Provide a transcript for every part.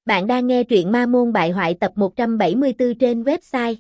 Bạn đang nghe truyện Ma Môn Bại Hoại tập 174 trên website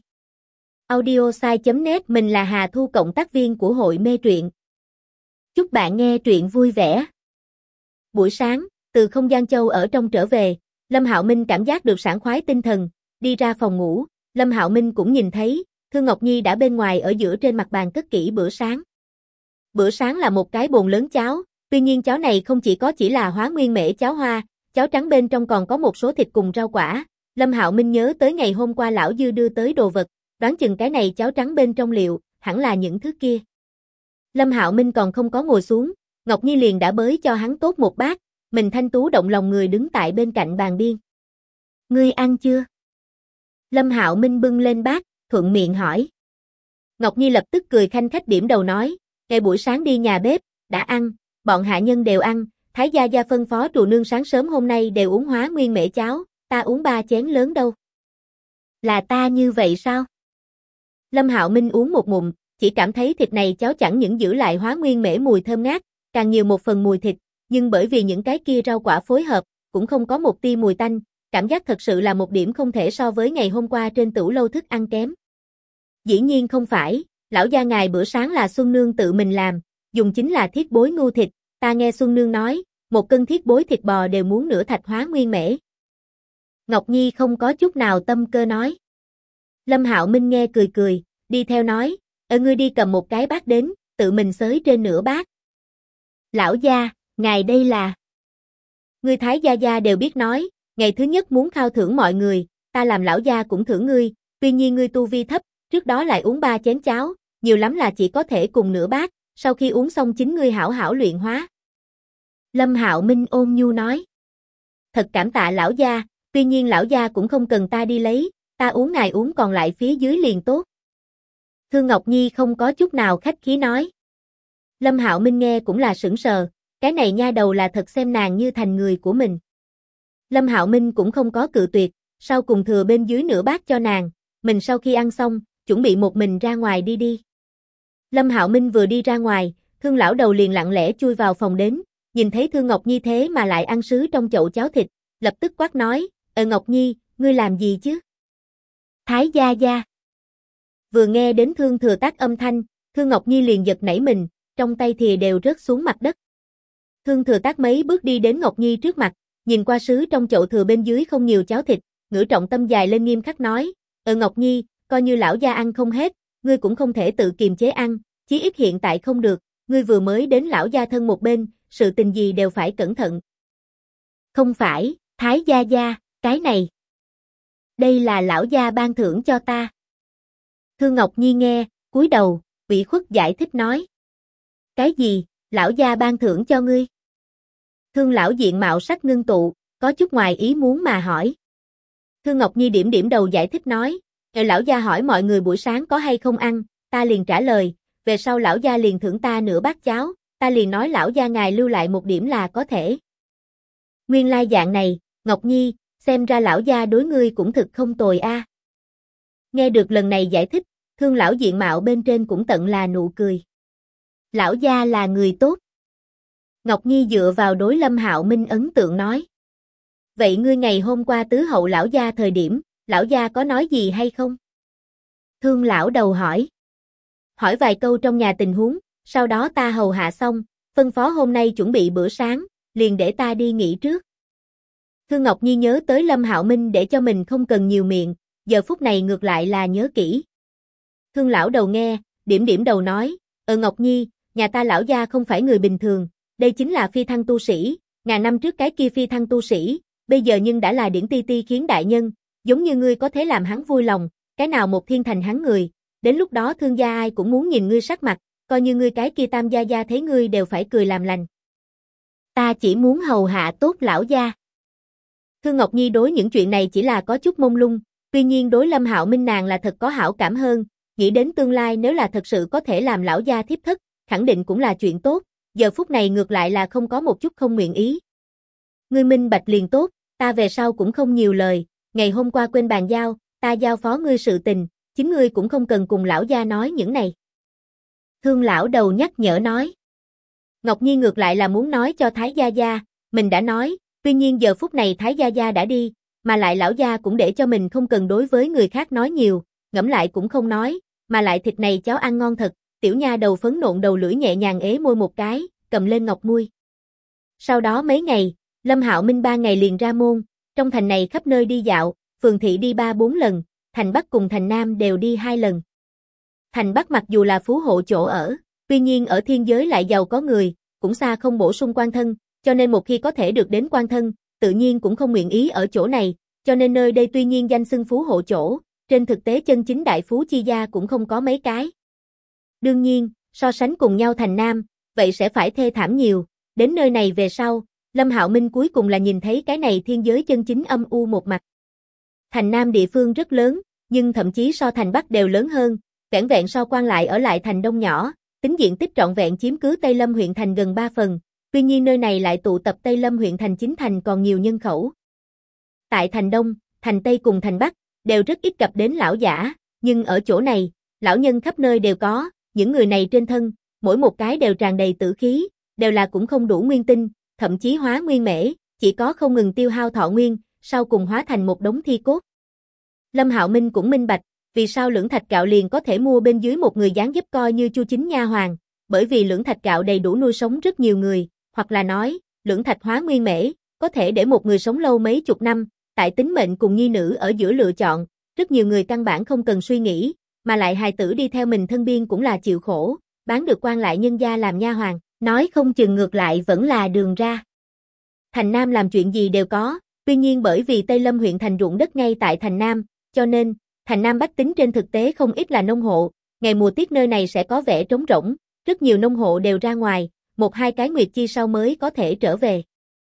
audiosai.net. Mình là Hà Thu, cộng tác viên của hội mê truyện. Chúc bạn nghe truyện vui vẻ. Buổi sáng, từ không gian châu ở trong trở về, Lâm Hạo Minh cảm giác được sảng khoái tinh thần, đi ra phòng ngủ, Lâm Hạo Minh cũng nhìn thấy, Thương Ngọc Nhi đã bên ngoài ở giữa trên mặt bàn cất kỹ bữa sáng. Bữa sáng là một cái bồn lớn cháo, tuy nhiên cháo này không chỉ là hóa nguyên mễ cháo hoa, cháo trắng bên trong còn có một số thịt cùng rau quả. Lâm Hạo Minh nhớ tới ngày hôm qua lão Dư đưa tới đồ vật, đoán chừng cái này cháo trắng bên trong liệu, hẳn là những thứ kia. Lâm Hạo Minh còn không có ngồi xuống, Ngọc Nhi liền đã bới cho hắn tốt một bát, mình thanh tú động lòng người đứng tại bên cạnh bàn biên. Ngươi ăn chưa? Lâm Hạo Minh bưng lên bát, thuận miệng hỏi. Ngọc Nhi lập tức cười khanh khách điểm đầu nói, ngày buổi sáng đi nhà bếp, đã ăn, bọn hạ nhân đều ăn. Thái gia gia phân phó trù nương sáng sớm hôm nay đều uống hóa nguyên mễ cháo, ta uống 3 chén lớn đâu. Là ta như vậy sao? Lâm Hạo Minh uống một ngụm, chỉ cảm thấy thịt này cháo chẳng những giữ lại hóa nguyên mễ mùi thơm ngát, càng nhiều một phần mùi thịt, nhưng bởi vì những cái kia rau quả phối hợp, cũng không có một tia mùi tanh, cảm giác thật sự là một điểm không thể so với ngày hôm qua trên tửu lâu thức ăn kém. Dĩ nhiên không phải, lão gia ngài bữa sáng là Xuân Nương tự mình làm, dùng chính là thiết bối ngưu thịt. Ta nghe Xuân Nương nói, 1 cân thiết bối thịt bò đều muốn nửa thạch hóa nguyên mễ. Ngọc Nhi không có chút nào tâm cơ nói. Lâm Hạo Minh nghe cười cười, đi theo nói, ngươi đi cầm một cái bát đến, tự mình xới trên nửa bát. Lão gia, ngài đây là... Ngươi Thái gia gia đều biết nói, ngày thứ nhất muốn khao thưởng mọi người, ta làm lão gia cũng thưởng ngươi, tuy nhiên ngươi tu vi thấp, trước đó lại uống 3 chén cháo, nhiều lắm là chỉ có thể cùng nửa bát, sau khi uống xong chính ngươi hảo hảo luyện hóa. Lâm Hạo Minh ôn nhu nói. Thật cảm tạ lão gia, tuy nhiên lão gia cũng không cần ta đi lấy, ta uống ngài uống còn lại phía dưới liền tốt. Thương Ngọc Nhi không có chút nào khách khí nói. Lâm Hạo Minh nghe cũng là sững sờ, cái này nha đầu là thật xem nàng như thành người của mình. Lâm Hạo Minh cũng không có cự tuyệt, sau cùng thừa bên dưới nửa bát cho nàng, mình sau khi ăn xong, chuẩn bị một mình ra ngoài đi. Lâm Hạo Minh vừa đi ra ngoài, Thương lão đầu liền lặng lẽ chui vào phòng đến. Nhìn thấy Thương Ngọc Nhi thế mà lại ăn sứ trong chậu cháo thịt, lập tức quát nói, Ngọc Nhi, ngươi làm gì chứ? Thái gia gia. Vừa nghe đến Thương Thừa Tác âm thanh, Thương Ngọc Nhi liền giật nảy mình, trong tay thìa đều rớt xuống mặt đất. Thương Thừa Tác mấy bước đi đến Ngọc Nhi trước mặt, nhìn qua sứ trong chậu thừa bên dưới không nhiều cháo thịt, ngữ trọng tâm dài lên nghiêm khắc nói, Ngọc Nhi, coi như lão gia ăn không hết, ngươi cũng không thể tự kiềm chế ăn, chí ít hiện tại không được, ngươi vừa mới đến lão gia thân một bên, sự tình gì đều phải cẩn thận. Không phải, Thái gia gia, cái này. Đây là lão gia ban thưởng cho ta. Thương Ngọc Nhi nghe, cúi đầu, ủy khuất giải thích nói. Cái gì, lão gia ban thưởng cho ngươi? Thương lão diện mạo sắc ngưng tụ, có chút ngoài ý muốn mà hỏi. Thương Ngọc Nhi điểm đầu giải thích nói, lão gia hỏi mọi người buổi sáng có hay không ăn, ta liền trả lời, về sau lão gia liền thưởng ta nửa bát cháo. Ta liền nói lão gia ngài lưu lại một điểm là có thể. Nguyên lai dạng này, Ngọc Nhi, xem ra lão gia đối ngươi cũng thực không tồi a. Nghe được lần này giải thích, Thương lão diện mạo bên trên cũng tận là nụ cười. Lão gia là người tốt. Ngọc Nhi dựa vào đối Lâm Hạo Minh ấn tượng nói. Vậy ngươi ngày hôm qua tứ hậu lão gia thời điểm, lão gia có nói gì hay không? Thương lão đầu hỏi. Hỏi vài câu trong nhà tình huống. Sau đó ta hầu hạ xong, phân phó hôm nay chuẩn bị bữa sáng, liền để ta đi nghỉ trước. Thương Ngọc Nhi nhớ tới Lâm Hạo Minh để cho mình không cần nhiều miệng, giờ phút này ngược lại là nhớ kỹ. Thương lão đầu nghe, điểm đầu nói, Ngọc Nhi, nhà ta lão gia không phải người bình thường, đây chính là phi thăng tu sĩ, ngàn năm trước cái kia phi thăng tu sĩ, bây giờ nhưng đã là điển ti ti khiến đại nhân, giống như ngươi có thể làm hắn vui lòng, cái nào một thiên thành hắn người, đến lúc đó Thương gia ai cũng muốn nhìn ngươi sắc mặt. Coi như ngươi cái kia Tam gia gia thấy ngươi đều phải cười làm lành. Ta chỉ muốn hầu hạ tốt lão gia. Thương Ngọc Nhi đối những chuyện này chỉ là có chút mông lung, tuy nhiên đối Lâm Hạo Minh nàng là thật có hảo cảm hơn, nghĩ đến tương lai nếu là thật sự có thể làm lão gia thiếp thất, khẳng định cũng là chuyện tốt, giờ phút này ngược lại là không có một chút không nguyện ý. Ngươi minh bạch liền tốt, ta về sau cũng không nhiều lời, ngày hôm qua quên bàn giao, ta giao phó ngươi sự tình, chính ngươi cũng không cần cùng lão gia nói những này. Thương lão đầu nhắc nhở nói. Ngọc Nhi ngược lại là muốn nói cho Thái gia gia, mình đã nói, tuy nhiên giờ phút này Thái gia gia đã đi, mà lại lão gia cũng để cho mình không cần đối với người khác nói nhiều, ngẫm lại cũng không nói, mà lại thịt này cháu ăn ngon thật, tiểu nha đầu phấn nộn đầu lưỡi nhẹ nhàng ế môi một cái, cầm lên ngọc mui. Sau đó mấy ngày, Lâm Hạo Minh 3 ngày liền ra môn, trong thành này khắp nơi đi dạo, phường thị đi 3-4 lần, thành Bắc cùng thành Nam đều đi 2 lần. Thành Bắc mặc dù là phú hộ chỗ ở, tuy nhiên ở thiên giới lại giàu có người, cũng xa không bổ sung quan thân, cho nên một khi có thể được đến quan thân, tự nhiên cũng không nguyện ý ở chỗ này, cho nên nơi đây tuy nhiên danh xưng phú hộ chỗ, trên thực tế chân chính đại phú chi gia cũng không có mấy cái. Đương nhiên, so sánh cùng nhau thành Nam, vậy sẽ phải thê thảm nhiều, đến nơi này về sau, Lâm Hạo Minh cuối cùng là nhìn thấy cái này thiên giới chân chính âm u một mặt. Thành Nam địa phương rất lớn, nhưng thậm chí so thành Bắc đều lớn hơn, vẻn vẹn so quan lại ở lại thành Đông nhỏ, tính diện tích trọn vẹn chiếm cứ Tây Lâm huyện thành gần 3 phần, tuy nhiên nơi này lại tụ tập Tây Lâm huyện thành chính thành còn nhiều nhân khẩu. Tại thành Đông, thành Tây cùng thành Bắc, đều rất ít gặp đến lão giả, nhưng ở chỗ này, lão nhân khắp nơi đều có, những người này trên thân, mỗi một cái đều tràn đầy tử khí, đều là cũng không đủ nguyên tinh, thậm chí hóa nguyên mễ, chỉ có không ngừng tiêu hao thọ nguyên, sau cùng hóa thành một đống thi cốt. Lâm Hạo Minh cũng minh bạch, vì sao Lưỡng Thạch Cạo liền có thể mua bên dưới một người dáng dấp coi như Chu Chính nha hoàn, bởi vì Lưỡng Thạch Cạo đầy đủ nuôi sống rất nhiều người, hoặc là nói, Lưỡng Thạch hóa nguyên mễ, có thể để một người sống lâu mấy chục năm, tại tính mệnh cùng nhi nữ ở giữa lựa chọn, rất nhiều người căn bản không cần suy nghĩ, mà lại hài tử đi theo mình thân biên cũng là chịu khổ, bán được quan lại nhân gia làm nha hoàn, nói không chừng ngược lại vẫn là đường ra. Thành Nam làm chuyện gì đều có, tuy nhiên bởi vì Tây Lâm huyện thành ruộng đất ngay tại thành Nam, cho nên, thành Nam bách tính trên thực tế không ít là nông hộ, ngày mùa tiết nơi này sẽ có vẻ trống rỗng, rất nhiều nông hộ đều ra ngoài, 1-2 cái nguyệt chi sau mới có thể trở về.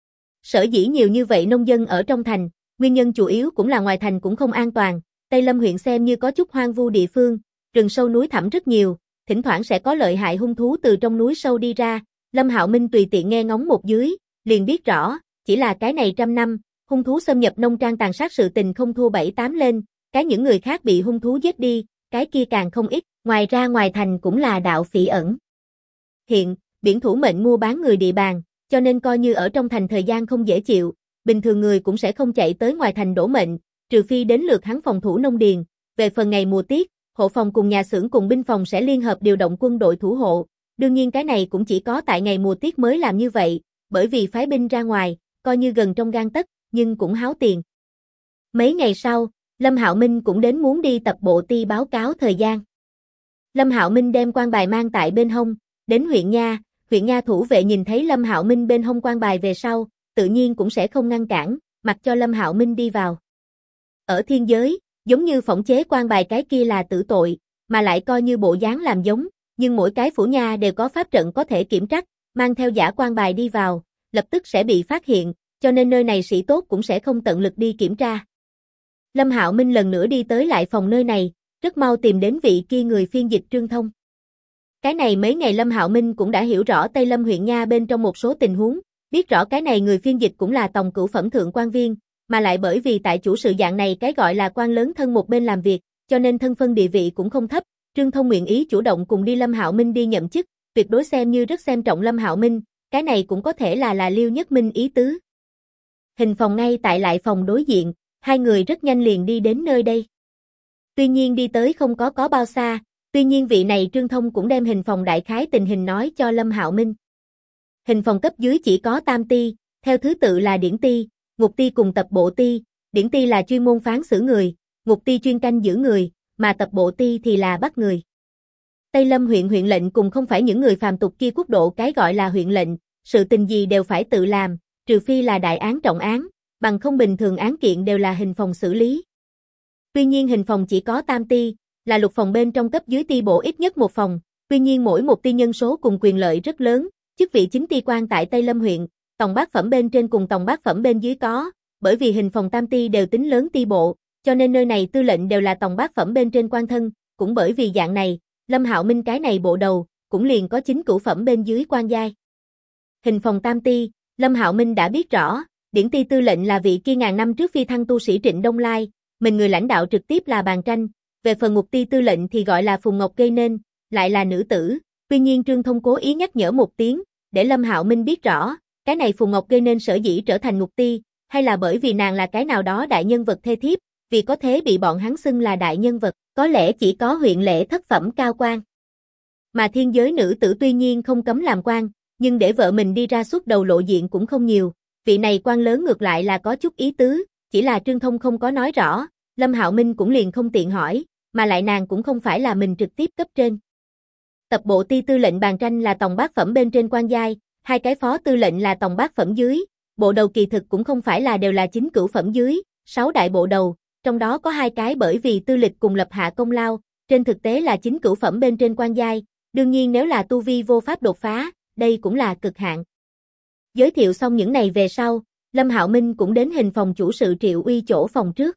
Sở dĩ nhiều như vậy nông dân ở trong thành, nguyên nhân chủ yếu cũng là ngoài thành cũng không an toàn, Tây Lâm huyện xem như có chút hoang vu địa phương, rừng sâu núi thẳm rất nhiều, thỉnh thoảng sẽ có lợi hại hung thú từ trong núi sâu đi ra, Lâm Hạo Minh tùy tiện nghe ngóng một dưới, liền biết rõ, chỉ là cái này 100 năm, hung thú xâm nhập nông trang tàn sát sự tình không thua 7-8 lên, cái những người khác bị hung thú giết đi, cái kia càng không ít, ngoài ra ngoài thành cũng là đạo phỉ ẩn. Hiện, biển thủ mệnh mua bán người địa bàn, cho nên coi như ở trong thành thời gian không dễ chịu, bình thường người cũng sẽ không chạy tới ngoài thành đổ mệnh, trừ phi đến lượt hắn phòng thủ nông điền, về phần ngày mùa tiết, hộ phòng cùng nhà xưởng cùng binh phòng sẽ liên hợp điều động quân đội thủ hộ, đương nhiên cái này cũng chỉ có tại ngày mùa tiết mới làm như vậy, bởi vì phái binh ra ngoài, coi như gần trong gang tấc, nhưng cũng háo tiền. Mấy ngày sau, Lâm Hạo Minh cũng đến muốn đi tập bộ ti báo cáo thời gian. Lâm Hạo Minh đem quan bài mang tại bên hông, đến huyện nha thủ vệ nhìn thấy Lâm Hạo Minh bên hông quan bài về sau, tự nhiên cũng sẽ không ngăn cản, mặc cho Lâm Hạo Minh đi vào. Ở thiên giới, giống như phỏng chế quan bài cái kia là tử tội, mà lại coi như bộ dáng làm giống, nhưng mỗi cái phủ nha đều có pháp trận có thể kiểm trắc, mang theo giả quan bài đi vào, lập tức sẽ bị phát hiện, cho nên nơi này sĩ tốt cũng sẽ không tận lực đi kiểm tra. Lâm Hạo Minh lần nữa đi tới lại phòng nơi này, rất mau tìm đến vị kia người phiên dịch Trương Thông. Cái này mấy ngày Lâm Hạo Minh cũng đã hiểu rõ Tây Lâm huyện nha bên trong một số tình huống, biết rõ cái này người phiên dịch cũng là tòng cửu phẩm thượng quan viên, mà lại bởi vì tại chủ sự dạng này cái gọi là quan lớn thân một bên làm việc, cho nên thân phân địa vị cũng không thấp, Trương Thông nguyện ý chủ động cùng đi Lâm Hạo Minh đi nhậm chức, tuyệt đối xem như rất xem trọng Lâm Hạo Minh, cái này cũng có thể là Liêu Nhất Minh ý tứ. Hình phòng ngay tại lại phòng đối diện, hai người rất nhanh liền đi đến nơi đây. Tuy nhiên đi tới không có bao xa, tuy nhiên vị này Trương Thông cũng đem hình phòng đại khái tình hình nói cho Lâm Hạo Minh. Hình phòng cấp dưới chỉ có tam ti, theo thứ tự là điển ti, ngục ti cùng tập bộ ti, điển ti là chuyên môn phán xử người, ngục ti chuyên canh giữ người, mà tập bộ ti thì là bắt người. Tây Lâm huyện huyện lệnh cùng không phải những người phàm tục kia quốc độ cái gọi là huyện lệnh, sự tình gì đều phải tự làm, trừ phi là đại án trọng án, bằng không bình thường án kiện đều là hình phòng xử lý. Tuy nhiên hình phòng chỉ có tam ti, là lục phòng bên trong cấp dưới ti bộ ít nhất một phòng, tuy nhiên mỗi một ti nhân số cùng quyền lợi rất lớn, chức vị chính ti quan tại Tây Lâm huyện, tòng bát phẩm bên trên cùng tòng bát phẩm bên dưới có, bởi vì hình phòng tam ti đều tính lớn ti bộ, cho nên nơi này tư lệnh đều là tòng bát phẩm bên trên quan thân, cũng bởi vì dạng này, Lâm Hạo Minh cái này bộ đầu, cũng liền có 9 cửu phẩm bên dưới quan giai. Hình phòng tam ti, Lâm Hạo Minh đã biết rõ, điển ti tư lệnh là vị kia ngàn năm trước phi thăng tu sĩ Trịnh Đông Lai, mình người lãnh đạo trực tiếp là Bàn Tranh, về phần ngục ti tư lệnh thì gọi là Phùng Ngọc gây nên, lại là nữ tử, tuy nhiên Trương Thông cố ý nhắc nhở một tiếng, để Lâm Hạo Minh biết rõ, cái này Phùng Ngọc gây nên sở dĩ trở thành ngục ti, hay là bởi vì nàng là cái nào đó đại nhân vật thê thiếp, vì có thế bị bọn hắn xưng là đại nhân vật, có lẽ chỉ có huyện lễ thất phẩm cao quan. Mà thiên giới nữ tử tuy nhiên không cấm làm quan, nhưng để vợ mình đi ra suốt đầu lộ diện cũng không nhiều, vị này quan lớn ngược lại là có chút ý tứ, chỉ là Trương Thông không có nói rõ, Lâm Hạo Minh cũng liền không tiện hỏi, mà lại nàng cũng không phải là mình trực tiếp cấp trên. Tập bộ ti tư lệnh Bàn Tranh là tòng bát phẩm bên trên quan giai, hai cái phó tư lệnh là tòng bát phẩm dưới, bộ đầu kỳ thực cũng không phải là đều là chính cửu phẩm dưới, 6 đại bộ đầu, trong đó có 2 cái bởi vì tư lịch cùng lập hạ công lao, trên thực tế là chính cửu phẩm bên trên quan giai, đương nhiên nếu là tu vi vô pháp đột phá, đây cũng là cực hạn. Giới thiệu xong những này về sau, Lâm Hạo Minh cũng đến hình phòng chủ sự Triệu Uy chỗ phòng trước.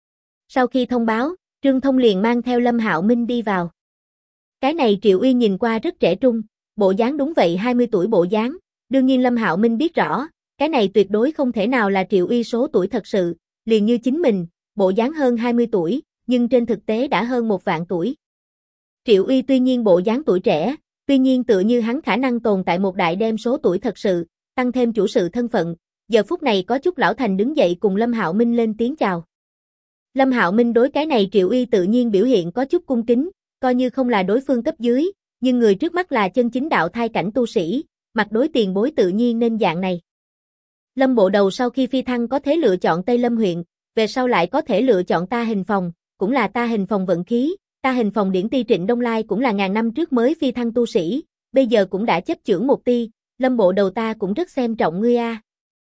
Sau khi thông báo, Trương Thông liền mang theo Lâm Hạo Minh đi vào. Cái này Triệu Uy nhìn qua rất trẻ trung, bộ dáng đúng vậy 20 tuổi bộ dáng, đương nhiên Lâm Hạo Minh biết rõ, cái này tuyệt đối không thể nào là Triệu Uy số tuổi thật sự, liền như chính mình, bộ dáng hơn 20 tuổi, nhưng trên thực tế đã hơn 1 vạn tuổi. Triệu Uy tuy nhiên bộ dáng tuổi trẻ, tuy nhiên tựa như hắn khả năng tồn tại một đại đem số tuổi thật sự, tăng thêm chủ sự thân phận, giờ phút này có chút lão thành đứng dậy cùng Lâm Hạo Minh lên tiếng chào. Lâm Hạo Minh đối cái này Triệu Uy tự nhiên biểu hiện có chút cung kính, coi như không là đối phương cấp dưới, nhưng người trước mắt là chân chính đạo thai cảnh tu sĩ, mặt đối tiền bối tự nhiên nên dạng này. Lâm bộ đầu sau khi phi thăng có thể lựa chọn Tây Lâm huyện, về sau lại có thể lựa chọn Ta Hình phòng, cũng là Ta Hình phòng vận khí, Ta Hình phòng điển ti Trịnh Đông Lai cũng là ngàn năm trước mới phi thăng tu sĩ, bây giờ cũng đã chấp chưởng một ti, Lâm bộ đầu ta cũng rất xem trọng ngươi a.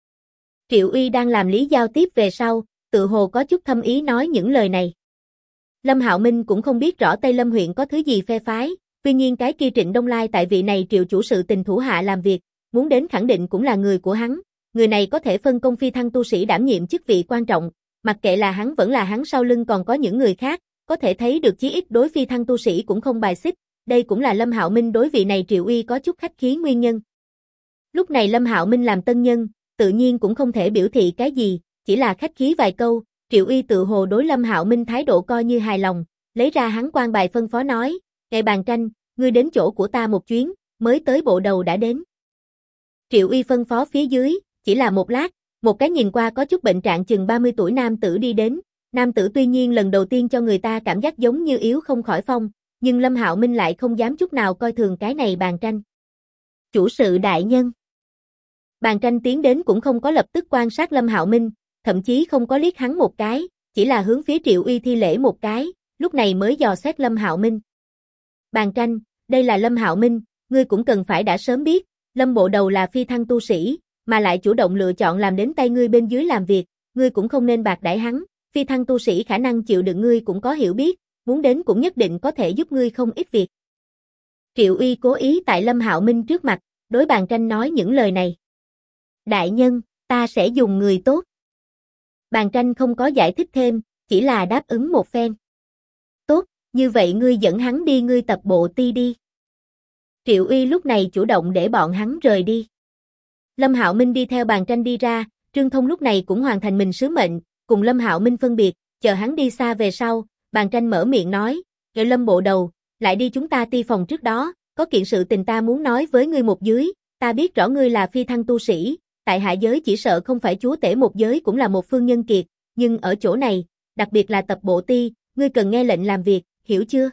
Triệu Uy đang làm lý giao tiếp về sau, tự hồ có chút thâm ý nói những lời này. Lâm Hạo Minh cũng không biết rõ Tây Lâm huyện có thứ gì phe phái, tuy nhiên cái kia Trịnh Đông Lai tại vị này Triệu chủ sự tình thủ hạ làm việc, muốn đến khẳng định cũng là người của hắn, người này có thể phân công phi thăng tu sĩ đảm nhiệm chức vị quan trọng, mặc kệ là hắn vẫn là hắn sau lưng còn có những người khác, có thể thấy được chí ít đối phi thăng tu sĩ cũng không bài xích, đây cũng là Lâm Hạo Minh đối vị này Triệu Uy có chút khách khí nguyên nhân. Lúc này Lâm Hạo Minh làm tân nhân, tự nhiên cũng không thể biểu thị cái gì, chỉ là khách khí vài câu, Triệu Uy tự hồ đối Lâm Hạo Minh thái độ coi như hài lòng, lấy ra hắn quan bài phân phó nói, "Ngài Bàn Tranh, ngươi đến chỗ của ta một chuyến, mới tới bộ đầu đã đến." Triệu Uy phân phó phía dưới, chỉ là một lát, một cái nhìn qua có chút bệnh trạng chừng 30 tuổi nam tử đi đến, nam tử tuy nhiên lần đầu tiên cho người ta cảm giác giống như yếu không khỏi phong, nhưng Lâm Hạo Minh lại không dám chút nào coi thường cái này Bàn Tranh. "Chủ sự đại nhân." Bàn Tranh tiến đến cũng không có lập tức quan sát Lâm Hạo Minh, thậm chí không có liếc hắn một cái, chỉ là hướng phía Triệu Uy thi lễ một cái, lúc này mới dò xét Lâm Hạo Minh. "Bàn Tranh, đây là Lâm Hạo Minh, ngươi cũng cần phải đã sớm biết, Lâm bộ đầu là phi thăng tu sĩ, mà lại chủ động lựa chọn làm đến tay ngươi bên dưới làm việc, ngươi cũng không nên bạc đãi hắn, phi thăng tu sĩ khả năng chịu đựng ngươi cũng có hiểu biết, muốn đến cũng nhất định có thể giúp ngươi không ít việc." Triệu Uy cố ý tại Lâm Hạo Minh trước mặt, đối Bàn Tranh nói những lời này. "Đại nhân, ta sẽ dùng người tốt." Bàn Tranh không có giải thích thêm, chỉ là đáp ứng một phen. "Tốt, như vậy ngươi dẫn hắn đi ngươi tập bộ ti đi." Triệu Uy lúc này chủ động để bọn hắn rời đi. Lâm Hạo Minh đi theo Bàn Tranh đi ra, Trương Thông lúc này cũng hoàn thành mình sứ mệnh, cùng Lâm Hạo Minh phân biệt, chờ hắn đi xa về sau, Bàn Tranh mở miệng nói, "Rồi Lâm bộ đầu, lại đi chúng ta ti phòng trước đó, có kiện sự tình ta muốn nói với ngươi một dưới, ta biết rõ ngươi là phi thăng tu sĩ, tại hạ giới chỉ sợ không phải chúa tể một giới cũng là một phương nhân kiệt, nhưng ở chỗ này, đặc biệt là tập bộ ti, ngươi cần nghe lệnh làm việc, hiểu chưa?"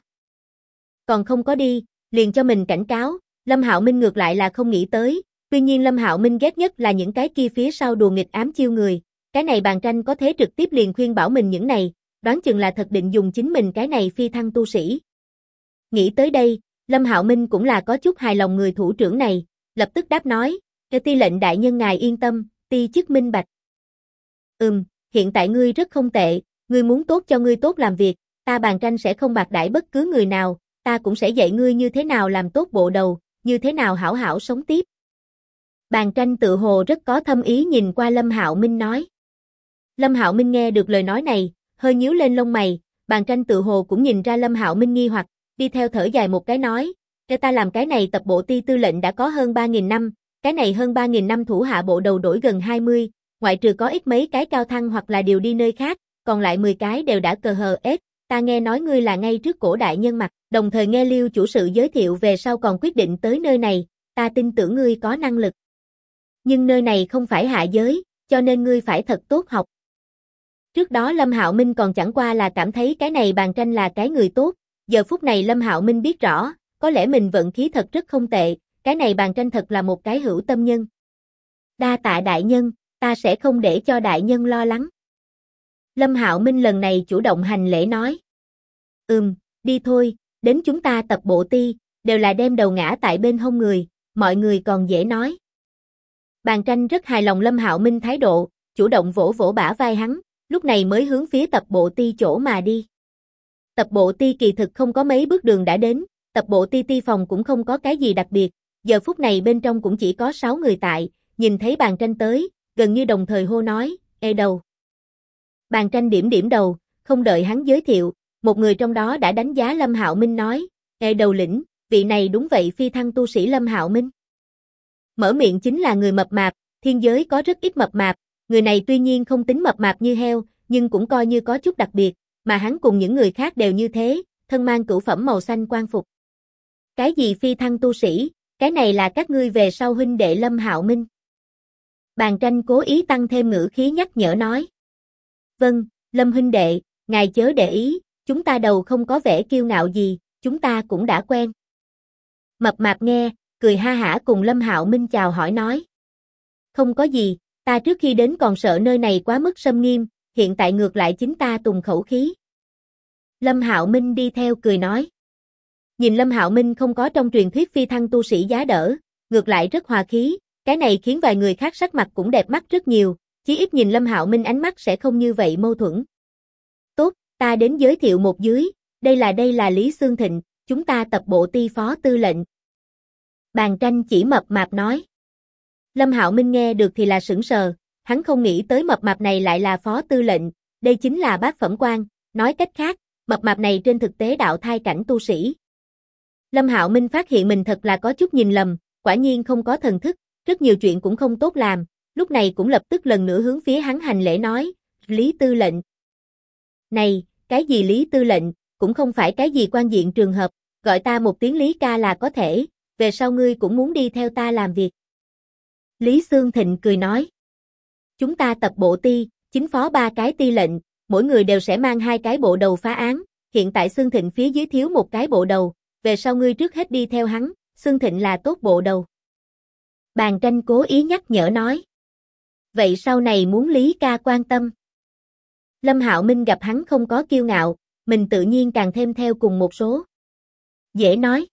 Còn không có đi, liền cho mình cảnh cáo, Lâm Hạo Minh ngược lại là không nghĩ tới, tuy nhiên Lâm Hạo Minh ghét nhất là những cái kia phía sau đùa nghịch ám chiêu người, cái này Bàn Tranh có thế trực tiếp liền khuyên bảo mình những này, đoán chừng là thật định dùng chính mình cái này phi thăng tu sĩ. Nghĩ tới đây, Lâm Hạo Minh cũng là có chút hài lòng người thủ trưởng này, lập tức đáp nói, "Ti lệnh đại nhân ngài yên tâm, ti chức minh bạch." Hiện tại ngươi rất không tệ, ngươi muốn tốt cho ngươi tốt làm việc, ta Bàn Tranh sẽ không bạc đãi bất cứ người nào, ta cũng sẽ dạy ngươi như thế nào làm tốt bộ đầu, như thế nào hảo hảo sống tiếp. Bàn Tranh tự hồ rất có thâm ý nhìn qua Lâm Hạo Minh nói. Lâm Hạo Minh nghe được lời nói này, hơi nhíu lên lông mày, Bàn Tranh tự hồ cũng nhìn ra Lâm Hạo Minh nghi hoặc, đi theo thở dài một cái nói, "Cho ta làm cái này tập bộ ti tư lệnh đã có hơn 3.000 năm, cái này hơn 3.000 năm thủ hạ bộ đầu đổi gần 20, ngoại trừ có ít mấy cái cao thăng hoặc là điều đi nơi khác, còn lại 10 cái đều đã cờ hờ ết, ta nghe nói ngươi là ngay trước cổ đại nhân mặt, đồng thời nghe Liêu chủ sự giới thiệu về sau còn quyết định tới nơi này, ta tin tưởng ngươi có năng lực. Nhưng nơi này không phải hạ giới, cho nên ngươi phải thật tốt học. Trước đó Lâm Hạo Minh còn chẳng qua là cảm thấy cái này Bàn Tranh là cái người tốt, giờ phút này Lâm Hạo Minh biết rõ, có lẽ mình vận khí thật rất không tệ, cái này Bàn Tranh thật là một cái hữu tâm nhân. Đa tạ đại nhân, ta sẽ không để cho đại nhân lo lắng. Lâm Hạo Minh lần này chủ động hành lễ nói. Đi thôi, đến chúng ta tập bộ ti, đều là đem đầu ngã tại bên hông người, mọi người còn dễ nói. Bàn Tranh rất hài lòng Lâm Hạo Minh thái độ, chủ động vỗ vỗ bả vai hắn, lúc này mới hướng phía tập bộ ti chỗ mà đi. Tập bộ ti kỳ thực không có mấy bước đường đã đến, tập bộ ti ti phòng cũng không có cái gì đặc biệt, giờ phút này bên trong cũng chỉ có 6 người tại, nhìn thấy Bàn Tranh tới, gần như đồng thời hô nói, ê đầu. Bàn Tranh điểm đầu, không đợi hắn giới thiệu, một người trong đó đã đánh giá Lâm Hạo Minh nói, ê đầu lĩnh, vị này đúng vậy phi thăng tu sĩ Lâm Hạo Minh. Mở miệng chính là người mập mạp, thiên giới có rất ít mập mạp, người này tuy nhiên không tính mập mạp như heo, nhưng cũng coi như có chút đặc biệt, mà hắn cùng những người khác đều như thế, thân mang cửu phẩm màu xanh quan phục. Cái gì phi thăng tu sĩ, cái này là các ngươi về sau huynh đệ Lâm Hạo Minh. Bàn Tranh cố ý tăng thêm ngữ khí nhắc nhở nói. Vâng, Lâm huynh đệ, ngài chớ để ý, chúng ta đầu không có vẻ kiêu ngạo gì, chúng ta cũng đã quen. Mập mạp nghe, cười ha hả cùng Lâm Hạo Minh chào hỏi nói. Không có gì, ta trước khi đến còn sợ nơi này quá mức xâm nghiêm, hiện tại ngược lại chính ta tùng khẩu khí. Lâm Hạo Minh đi theo cười nói. Nhìn Lâm Hạo Minh không có trong truyền thuyết phi thăng tu sĩ giá đỡ, ngược lại rất hòa khí, cái này khiến vài người khác sắc mặt cũng đẹp mắt rất nhiều, chí ít nhìn Lâm Hạo Minh ánh mắt sẽ không như vậy mâu thuẫn. Tốt, ta đến giới thiệu một dưới, đây là Lý Xương Thịnh, chúng ta tập bộ ti phó tư lệnh. Bàn Tranh chỉ mập mạp nói. Lâm Hạo Minh nghe được thì là sững sờ, hắn không nghĩ tới mập mạp này lại là phó tư lệnh, đây chính là bát phẩm quan, nói cách khác, mập mạp này trên thực tế đạo thai cảnh tu sĩ. Lâm Hạo Minh phát hiện mình thật là có chút nhìn lầm, quả nhiên không có thần thức, rất nhiều chuyện cũng không tốt làm, lúc này cũng lập tức lần nữa hướng phía hắn hành lễ nói, Lý tư lệnh. Này, cái gì Lý tư lệnh, cũng không phải cái gì quan diện trường hợp, gọi ta một tiếng Lý ca là có thể, về sau ngươi cũng muốn đi theo ta làm việc. Lý Xương Thịnh cười nói. Chúng ta tập bộ ti, chính phó 3 cái ti lệnh, mỗi người đều sẽ mang 2 cái bộ đầu phá án, hiện tại Xương Thịnh phía dưới thiếu một cái bộ đầu, về sau ngươi trước hết đi theo hắn, Xương Thịnh là tốt bộ đầu. Bàn Tranh cố ý nhắc nhở nói. Vậy sau này muốn Lý ca quan tâm. Lâm Hạo Minh gặp hắn không có kiêu ngạo, mình tự nhiên càng thêm theo cùng một số. Dễ nói.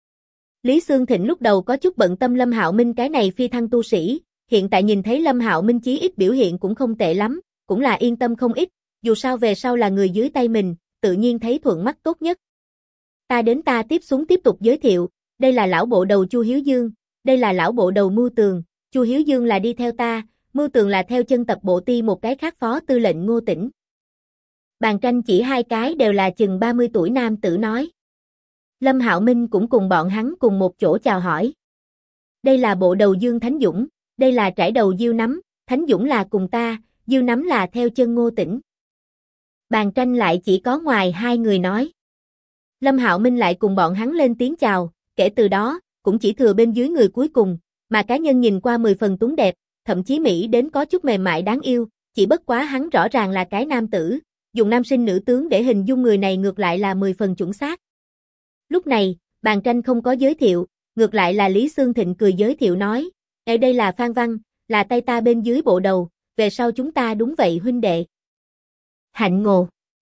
Lý Xương Thịnh lúc đầu có chút bận tâm Lâm Hạo Minh cái này phi thăng tu sĩ, hiện tại nhìn thấy Lâm Hạo Minh chí ít biểu hiện cũng không tệ lắm, cũng là yên tâm không ít, dù sao về sau là người dưới tay mình, tự nhiên thấy thuận mắt tốt nhất. Ta tiếp xuống tiếp tục giới thiệu, đây là lão bộ đầu Chu Hiếu Dương, đây là lão bộ đầu Mưu Tường, Chu Hiếu Dương là đi theo ta, Mưu Tường là theo chân tập bộ ti một cái khác phó tư lệnh Ngô Tĩnh. Bàn Tranh chỉ 2 cái đều là chừng 30 tuổi nam tử nói. Lâm Hạo Minh cũng cùng bọn hắn cùng một chỗ chào hỏi. Đây là bộ đầu Dương Thánh Dũng, đây là trải đầu Diêu Nắm, Thánh Dũng là cùng ta, Diêu Nắm là theo chân Ngô Tĩnh. Bàn Tranh lại chỉ có ngoài 2 người nói. Lâm Hạo Minh lại cùng bọn hắn lên tiếng chào, kể từ đó, cũng chỉ thừa bên dưới người cuối cùng, mà cá nhân nhìn qua 10 phần tuấn đẹp, thậm chí mỹ đến có chút mềm mại đáng yêu, chỉ bất quá hắn rõ ràng là cái nam tử, dùng nam sinh nữ tướng để hình dung người này ngược lại là 10 phần chuẩn xác. Lúc này, Bàn Tranh không có giới thiệu, ngược lại là Lý Xương Thịnh cười giới thiệu nói, ở đây là Phan Văn, là tay ta bên dưới bộ đầu, về sau chúng ta đúng vậy huynh đệ. Hạnh ngộ.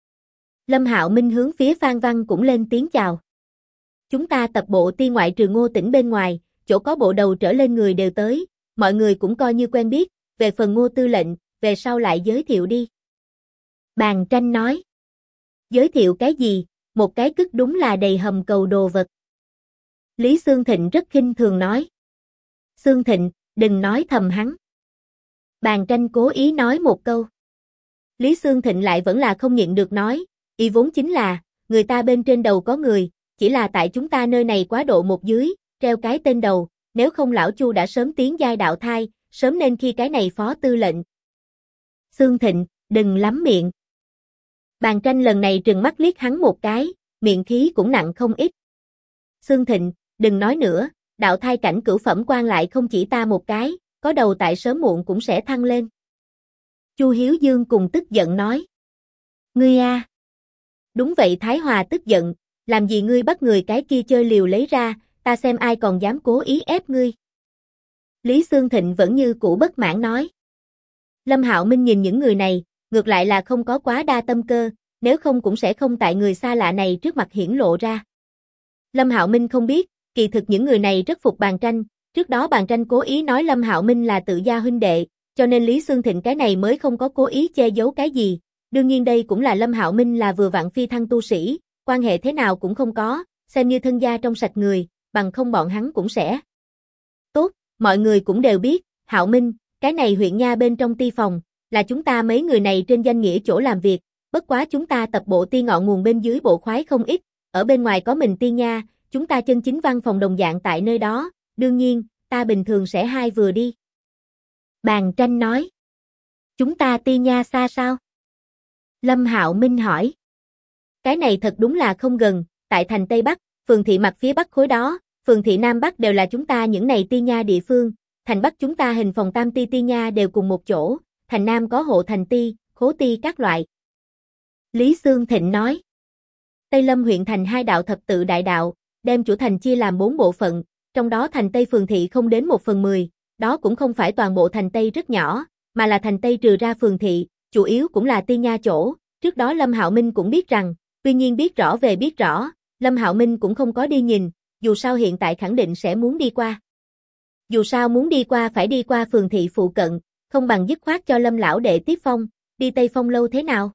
Lâm Hạo Minh hướng phía Phan Văn cũng lên tiếng chào. Chúng ta tập bộ ti ngoại trừ Ngô Tĩnh bên ngoài, chỗ có bộ đầu trở lên người đều tới, mọi người cũng coi như quen biết, về phần Ngô tư lệnh, về sau lại giới thiệu đi. Bàn Tranh nói. Giới thiệu cái gì, một cái cứt đúng là đầy hầm cầu đồ vật. Lý Xương Thịnh rất khinh thường nói. Xương Thịnh, đừng nói thầm hắn. Bàn Tranh cố ý nói một câu. Lý Xương Thịnh lại vẫn là không nhịn được nói, ý vốn chính là, người ta bên trên đầu có người, chỉ là tại chúng ta nơi này quá độ một dưới, treo cái tên đầu, nếu không lão Chu đã sớm tiến giai đạo thai, sớm nên khi cái này phó tư lệnh. Xương Thịnh, đừng lắm miệng. Bàn Tranh lần này trừng mắt liếc hắn một cái, miệng khí cũng nặng không ít. Xương Thịnh, đừng nói nữa, đạo thai cảnh cửu phẩm quan lại không chỉ ta một cái, có đầu tại sớm muộn cũng sẽ thăng lên. Chu Hiếu Dương cùng tức giận nói. Ngươi a. Đúng vậy Thái Hòa tức giận, làm gì ngươi bắt người cái kia chơi liều lấy ra, ta xem ai còn dám cố ý ép ngươi. Lý Xương Thịnh vẫn như cũ bất mãn nói. Lâm Hạo Minh nhìn những người này, ngược lại là không có quá đa tâm cơ, nếu không cũng sẽ không tại người xa lạ này trước mặt hiển lộ ra. Lâm Hạo Minh không biết, kỳ thực những người này rất phục Bàn Tranh, trước đó Bàn Tranh cố ý nói Lâm Hạo Minh là tự gia huynh đệ, cho nên Lý Xương Thịnh cái này mới không có cố ý che giấu cái gì. Đương nhiên đây cũng là Lâm Hạo Minh là vừa vặn phi thăng tu sĩ, quan hệ thế nào cũng không có, xem như thân gia trong sạch người, bằng không bọn hắn cũng sẽ. Tốt, mọi người cũng đều biết, Hạo Minh, cái này huyện nha bên trong ti phòng, là chúng ta mấy người này trên danh nghĩa chỗ làm việc, bất quá chúng ta tập bộ ti ngọn nguồn bên dưới bộ khoái không ít, ở bên ngoài có mình ti nha, chúng ta chân chính văn phòng đồng dạng tại nơi đó, đương nhiên, ta bình thường sẽ hai vừa đi. Bàn Tranh nói. Chúng ta ti nha xa sao? Lâm Hạo Minh hỏi. Cái này thật đúng là không gần, tại thành Tây Bắc, phường thị mặt phía Bắc khối đó, phường thị Nam Bắc đều là chúng ta những này ti nha địa phương, thành Bắc chúng ta hình phòng tam ti ti nha đều cùng một chỗ, thành Nam có hộ thành ti, khố ti các loại. Lý Xương Thịnh nói. Tây Lâm huyện thành hai đạo thập tự đại đạo, đem chủ thành chia làm 4 bộ phận, trong đó thành Tây phường thị không đến 1/10, đó cũng không phải toàn bộ thành Tây rất nhỏ, mà là thành Tây trừ ra phường thị, chủ yếu cũng là ti nha chỗ, trước đó Lâm Hạo Minh cũng biết rằng, tuy nhiên biết rõ về biết rõ, Lâm Hạo Minh cũng không có đi nhìn, dù sao hiện tại khẳng định sẽ muốn đi qua. Dù sao muốn đi qua phải đi qua phường thị phụ cận, không bằng dứt khoát cho Lâm lão đệ tiếp phong, đi Tây Phong lâu thế nào?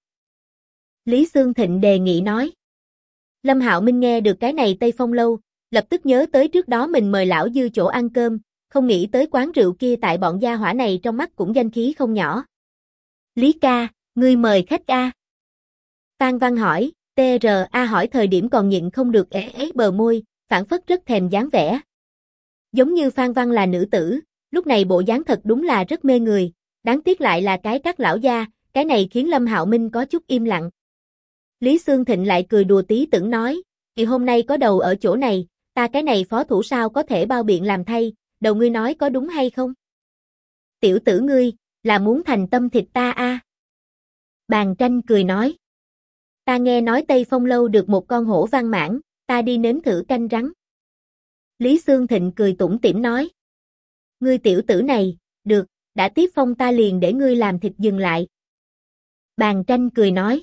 Lý Xương Thịnh đề nghị nói. Lâm Hạo Minh nghe được cái này Tây Phong lâu, lập tức nhớ tới trước đó mình mời lão Dư chỗ ăn cơm, không nghĩ tới quán rượu kia tại bọn gia hỏa này trong mắt cũng danh khí không nhỏ. Lý ca, ngươi mời khách a? Phan Văn hỏi, TRA hỏi thời điểm còn nhịn không được bờ môi, phảng phất rất thèm dáng vẻ. Giống như Phan Văn là nữ tử, lúc này bộ dáng thật đúng là rất mê người, đáng tiếc lại là cái các lão gia, cái này khiến Lâm Hạo Minh có chút im lặng. Lý Xương Thịnh lại cười đùa tí tưởng nói, thì hôm nay có đầu ở chỗ này, ta cái này phó thủ sao có thể bao biện làm thay, đầu ngươi nói có đúng hay không? Tiểu tử ngươi, là muốn thành tâm thịt ta a? Bàn Tranh cười nói. Ta nghe nói Tây Phong lâu được một con hổ văn mãn, ta đi nếm thử canh rắn. Lý Xương Thịnh cười tủm tỉm nói. Ngươi tiểu tử này, được, đã tiếp phong ta liền để ngươi làm thịt dừng lại. Bàn Tranh cười nói.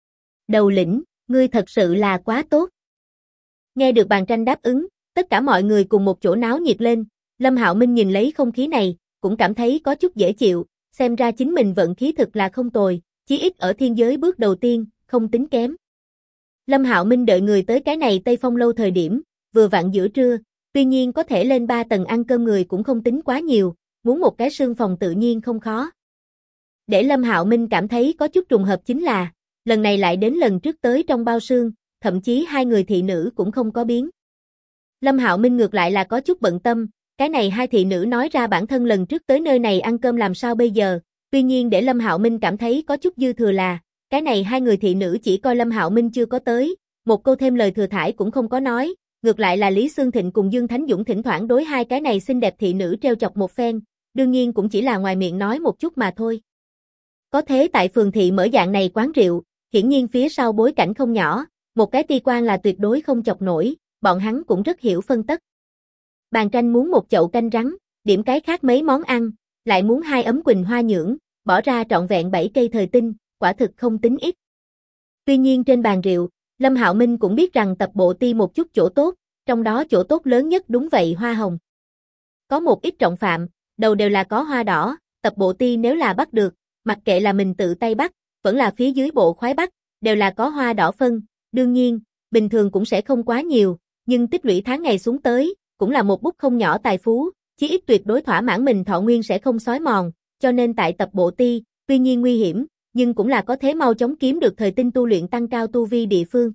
Đầu lĩnh, ngươi thật sự là quá tốt. Nghe được Bàn Tranh đáp ứng, tất cả mọi người cùng một chỗ náo nhiệt lên, Lâm Hạo Minh nhìn lấy không khí này, cũng cảm thấy có chút dễ chịu, xem ra chính mình vận khí thực là không tồi, chí ít ở thiên giới bước đầu tiên, không tính kém. Lâm Hạo Minh đợi người tới cái này Tây Phong lâu thời điểm, vừa vặn giữa trưa, tuy nhiên có thể lên 3 tầng ăn cơm người cũng không tính quá nhiều, muốn một cái sương phòng tự nhiên không khó. Để Lâm Hạo Minh cảm thấy có chút trùng hợp chính là, lần này lại đến lần trước tới trong bao sương, thậm chí hai người thị nữ cũng không có biến. Lâm Hạo Minh ngược lại là có chút bận tâm, cái này hai thị nữ nói ra bản thân lần trước tới nơi này ăn cơm làm sao bây giờ, tuy nhiên để Lâm Hạo Minh cảm thấy có chút dư thừa là, cái này hai người thị nữ chỉ coi Lâm Hạo Minh chưa có tới, một câu thêm lời thừa thãi cũng không có nói, ngược lại là Lý Xương Thịnh cùng Dương Thánh Dũng thỉnh thoảng đối hai cái này xinh đẹp thị nữ trêu chọc một phen, đương nhiên cũng chỉ là ngoài miệng nói một chút mà thôi. Có thế tại phường thị mở dạng này quán rượu, hiển nhiên phía sau bối cảnh không nhỏ, một cái ti quan là tuyệt đối không chọc nổi, bọn hắn cũng rất hiểu phân tất. Bàn Tranh muốn một chậu canh rắn, điểm cái khác mấy món ăn, lại muốn 2 ấm quỳnh hoa nhưỡng, bỏ ra trọn vẹn 7 cây thời tinh, quả thực không tính ít. Tuy nhiên trên bàn rượu, Lâm Hạo Minh cũng biết rằng tập bộ ti một chút chỗ tốt, trong đó chỗ tốt lớn nhất đúng vậy hoa hồng. Có một ít trọng phạm, đầu đều là có hoa đỏ, tập bộ ti nếu là bắt được, mặc kệ là mình tự tay bắt, vẫn là phía dưới bộ khoái bắt, đều là có hoa đỏ phân, đương nhiên, bình thường cũng sẽ không quá nhiều, nhưng tích lũy tháng ngày xuống tới, cũng là một bút không nhỏ tài phú, chí ít tuyệt đối thỏa mãn mình thọ nguyên sẽ không xói mòn, cho nên tại tập bộ ti, tuy nhiên nguy hiểm, nhưng cũng là có thế mau chóng kiếm được thời tinh tu luyện tăng cao tu vi địa phương.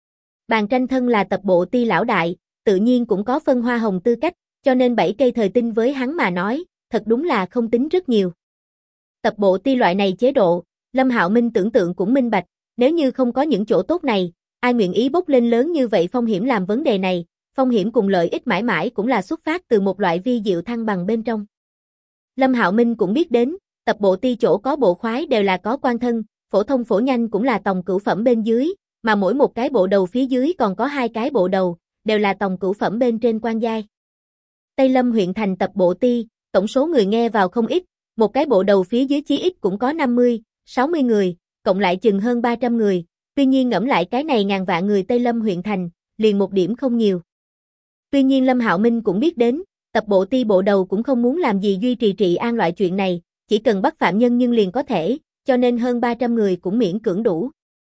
Bàn Tranh thân là tập bộ ti lão đại, tự nhiên cũng có phân hoa hồng tư cách, cho nên 7 cây thời tinh với hắn mà nói, thật đúng là không tính rất nhiều. Tập bộ ti loại này chế độ, Lâm Hạo Minh tưởng tượng cũng minh bạch, nếu như không có những chỗ tốt này, ai nguyện ý bốc lên lớn như vậy phong hiểm làm vấn đề này, phong hiểm cùng lợi ích mãi mãi cũng là xuất phát từ một loại vi diệu thăng bằng bên trong. Lâm Hạo Minh cũng biết đến, Tập bộ ti chỗ có bộ khoái đều là có quan thân, phổ thông phổ nhanh cũng là tòng cửu phẩm bên dưới, mà mỗi một cái bộ đầu phía dưới còn có 2 cái bộ đầu, đều là tòng cửu phẩm bên trên quan giai. Tây Lâm huyện thành tập bộ ti, tổng số người nghe vào không ít, một cái bộ đầu phía dưới chí ít cũng có 50, 60 người, cộng lại chừng hơn 300 người, tuy nhiên ngẫm lại cái này ngàn vạn người Tây Lâm huyện thành, liền một điểm không nhiều. Tuy nhiên Lâm Hạo Minh cũng biết đến, tập bộ ti bộ đầu cũng không muốn làm gì duy trì trị an loại chuyện này, chỉ cần bắt phạm nhân nhưng liền có thể, cho nên hơn 300 người cũng miễn cưỡng đủ.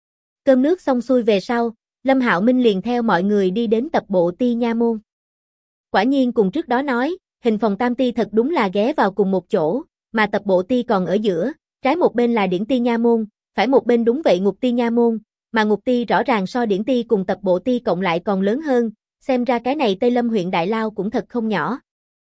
Cơm nước xong xuôi về sau, Lâm Hạo Minh liền theo mọi người đi đến tập bộ ti nha môn. Quả nhiên cùng trước đó nói, hình phòng tam ti thật đúng là ghé vào cùng một chỗ, mà tập bộ ti còn ở giữa, trái một bên là điển ti nha môn, phải một bên đúng vậy ngục ti nha môn, mà ngục ti rõ ràng so điển ti cùng tập bộ ti cộng lại còn lớn hơn, xem ra cái này Tây Lâm huyện đại lao cũng thật không nhỏ.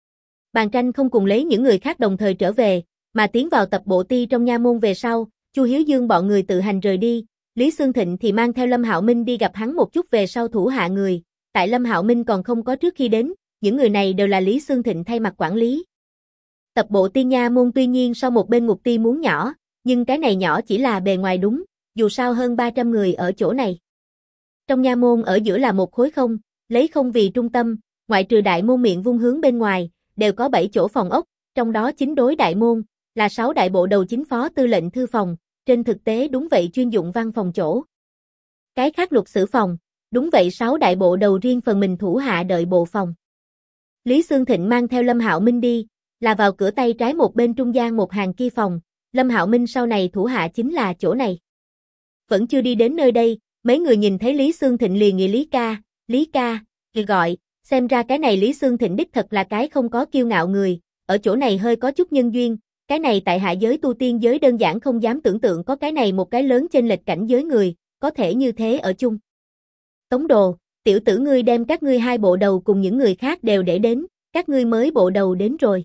Bàn tranh không cùng lấy những người khác đồng thời trở về, mà tiến vào tập bộ ti trong nha môn về sau, Chu Hiếu Dương bọn người tự hành rời đi, Lý Xương Thịnh thì mang theo Lâm Hạo Minh đi gặp hắn một chút về sau thủ hạ người, tại Lâm Hạo Minh còn không có trước khi đến, những người này đều là Lý Xương Thịnh thay mặt quản lý. Tập bộ ti nha môn tuy nhiên so một bên ngục ti muốn nhỏ, nhưng cái này nhỏ chỉ là bề ngoài đúng, dù sao hơn 300 người ở chỗ này. Trong nha môn ở giữa là một khối không, lấy không vì trung tâm, ngoại trừ đại môn miệng vung hướng bên ngoài, đều có 7 chỗ phòng ốc, trong đó 9 đối đại môn, là 6 đại bộ đầu 9 phó tư lệnh thư phòng, trên thực tế đúng vậy chuyên dụng văn phòng chỗ. Cái khác luật sử phòng, đúng vậy 6 đại bộ đầu riêng phần mình thủ hạ đợi bộ phòng. Lý Xương Thịnh mang theo Lâm Hạo Minh đi, là vào cửa tay trái một bên trung gian một hàng kia phòng, Lâm Hạo Minh sau này thủ hạ chính là chỗ này. Vẫn chưa đi đến nơi đây, mấy người nhìn thấy Lý Xương Thịnh liền nghĩ Lý ca, gọi, xem ra cái này Lý Xương Thịnh đích thật là cái không có kiêu ngạo người, ở chỗ này hơi có chút nhân duyên, cái này tại hạ giới tu tiên giới đơn giản không dám tưởng tượng có cái này một cái lớn chênh lệch cảnh giới người, có thể như thế ở chung. Tống Đồ, tiểu tử ngươi đem các ngươi 2 bộ đầu cùng những người khác đều để đến, các ngươi mới bộ đầu đến rồi.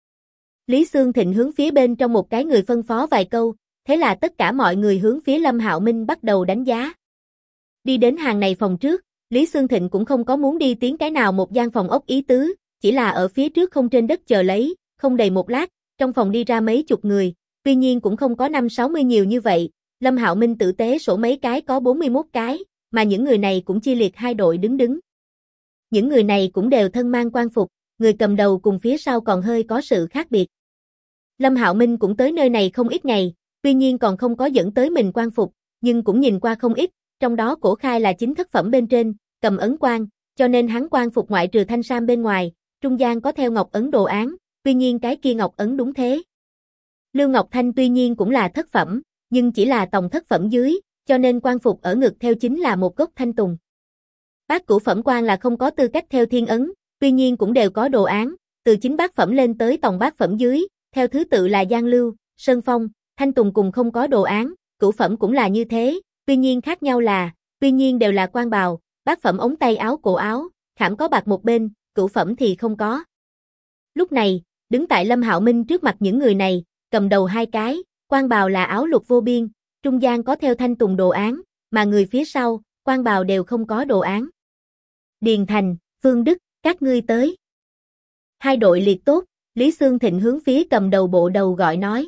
Lý Xương Thịnh hướng phía bên trong một cái người phân phó vài câu, thế là tất cả mọi người hướng phía Lâm Hạo Minh bắt đầu đánh giá. Đi đến hàng này phòng trước, Lý Xương Thịnh cũng không có muốn đi tiến cái nào một gian phòng ốc ý tứ, chỉ là ở phía trước không trên đất chờ lấy, không đầy một lát, trong phòng đi ra mấy chục người, tuy nhiên cũng không có 5-60 nhiều như vậy, Lâm Hạo Minh tử tế sổ mấy cái có 41 cái, mà những người này cũng chia liệt 2 đội đứng. Những người này cũng đều thân mang quan phục, người cầm đầu cùng phía sau còn hơi có sự khác biệt. Lâm Hạo Minh cũng tới nơi này không ít ngày, tuy nhiên còn không có dẫn tới mình quan phục, nhưng cũng nhìn qua không ít, trong đó Cổ Khai là chính thất phẩm bên trên, cầm ấn quan, cho nên hắn quan phục ngoại trừ thanh sam bên ngoài, trung gian có theo ngọc ấn đồ án, tuy nhiên cái kia ngọc ấn đúng thế. Lưu Ngọc Thanh tuy nhiên cũng là thất phẩm, nhưng chỉ là tòng thất phẩm dưới, cho nên quan phục ở ngực theo chính là một gốc thanh tùng. Bát cửu phẩm quan là không có tư cách theo thiên ấn, tuy nhiên cũng đều có đồ án, từ chính bát phẩm lên tới tòng bát phẩm dưới, theo thứ tự là Giang Lưu, Sơn Phong, Thanh Tùng cùng không có đồ án, cửu phẩm cũng là như thế, tuy nhiên khác nhau là, tuy nhiên đều là quan bào, bát phẩm ống tay áo cổ áo, khảm có bạc một bên, cửu phẩm thì không có. Lúc này, đứng tại Lâm Hạo Minh trước mặt những người này, cầm đầu 2 cái, quan bào là áo lục vô biên, trung gian có theo thanh tùng đồ án, mà người phía sau, quan bào đều không có đồ án. Điền Thành, Phương Đức, các ngươi tới. 2 đội liệt tốt, Lý Xương Thịnh hướng phía cầm đầu bộ đầu gọi nói.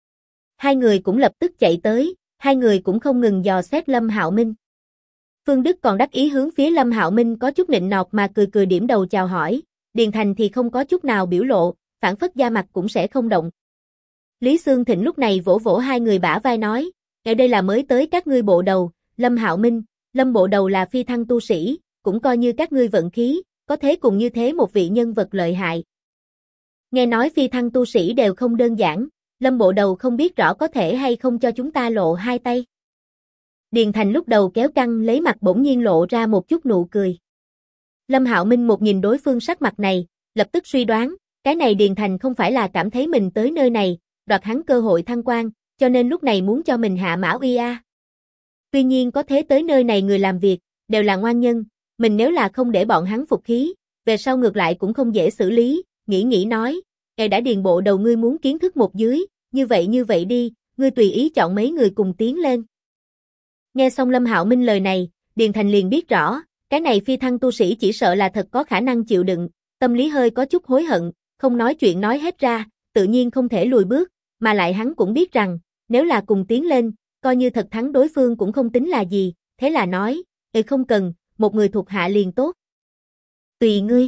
2 người cũng lập tức chạy tới, 2 người cũng không ngừng dò xét Lâm Hạo Minh. Phương Đức còn đắc ý hướng phía Lâm Hạo Minh có chút nịnh nọt mà cười cười điểm đầu chào hỏi, Điền Thành thì không có chút nào biểu lộ, phản phất da mặt cũng sẽ không động. Lý Xương Thịnh lúc này vỗ vỗ 2 người bả vai nói, ở đây là mới tới các ngươi bộ đầu, Lâm Hạo Minh, Lâm bộ đầu là phi thăng tu sĩ, cũng coi như các ngươi vận khí, có thế cùng như thế một vị nhân vật lợi hại. Nghe nói phi thăng tu sĩ đều không đơn giản, Lâm bộ đầu không biết rõ có thể hay không cho chúng ta lộ 2 tay. Điền Thành lúc đầu kéo căng lấy mặt bỗng nhiên lộ ra một chút nụ cười. Lâm Hạo Minh một nhìn đối phương sắc mặt này, lập tức suy đoán, cái này Điền Thành không phải là cảm thấy mình tới nơi này, đoạt hắn cơ hội thăng quan, cho nên lúc này muốn cho mình hạ mã uy a. Tuy nhiên có thế tới nơi này người làm việc, đều là ngoan nhân, mình nếu là không để bọn hắn phục khí, về sau ngược lại cũng không dễ xử lý, nghĩ nói, đã Điền bộ đầu ngươi muốn kiến thức một dưới, như vậy đi, ngươi tùy ý chọn mấy người cùng tiến lên. Nghe xong Lâm Hạo Minh lời này, Điền Thành liền biết rõ, cái này phi thăng tu sĩ chỉ sợ là thật có khả năng chịu đựng, tâm lý hơi có chút hối hận, không nói chuyện nói hết ra, tự nhiên không thể lùi bước, mà lại hắn cũng biết rằng, nếu là cùng tiến lên, coi như thật thắng đối phương cũng không tính là gì, thế là nói, không cần, một người thuộc hạ liền tốt. Tùy ngươi.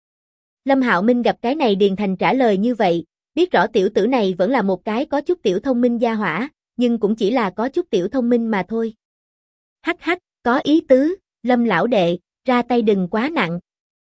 Lâm Hạo Minh gặp cái này Điền Thành trả lời như vậy, biết rõ tiểu tử này vẫn là một cái có chút tiểu thông minh gia hỏa, nhưng cũng chỉ là có chút tiểu thông minh mà thôi. Hắc hắc, có ý tứ, Lâm lão đệ, ra tay đừng quá nặng.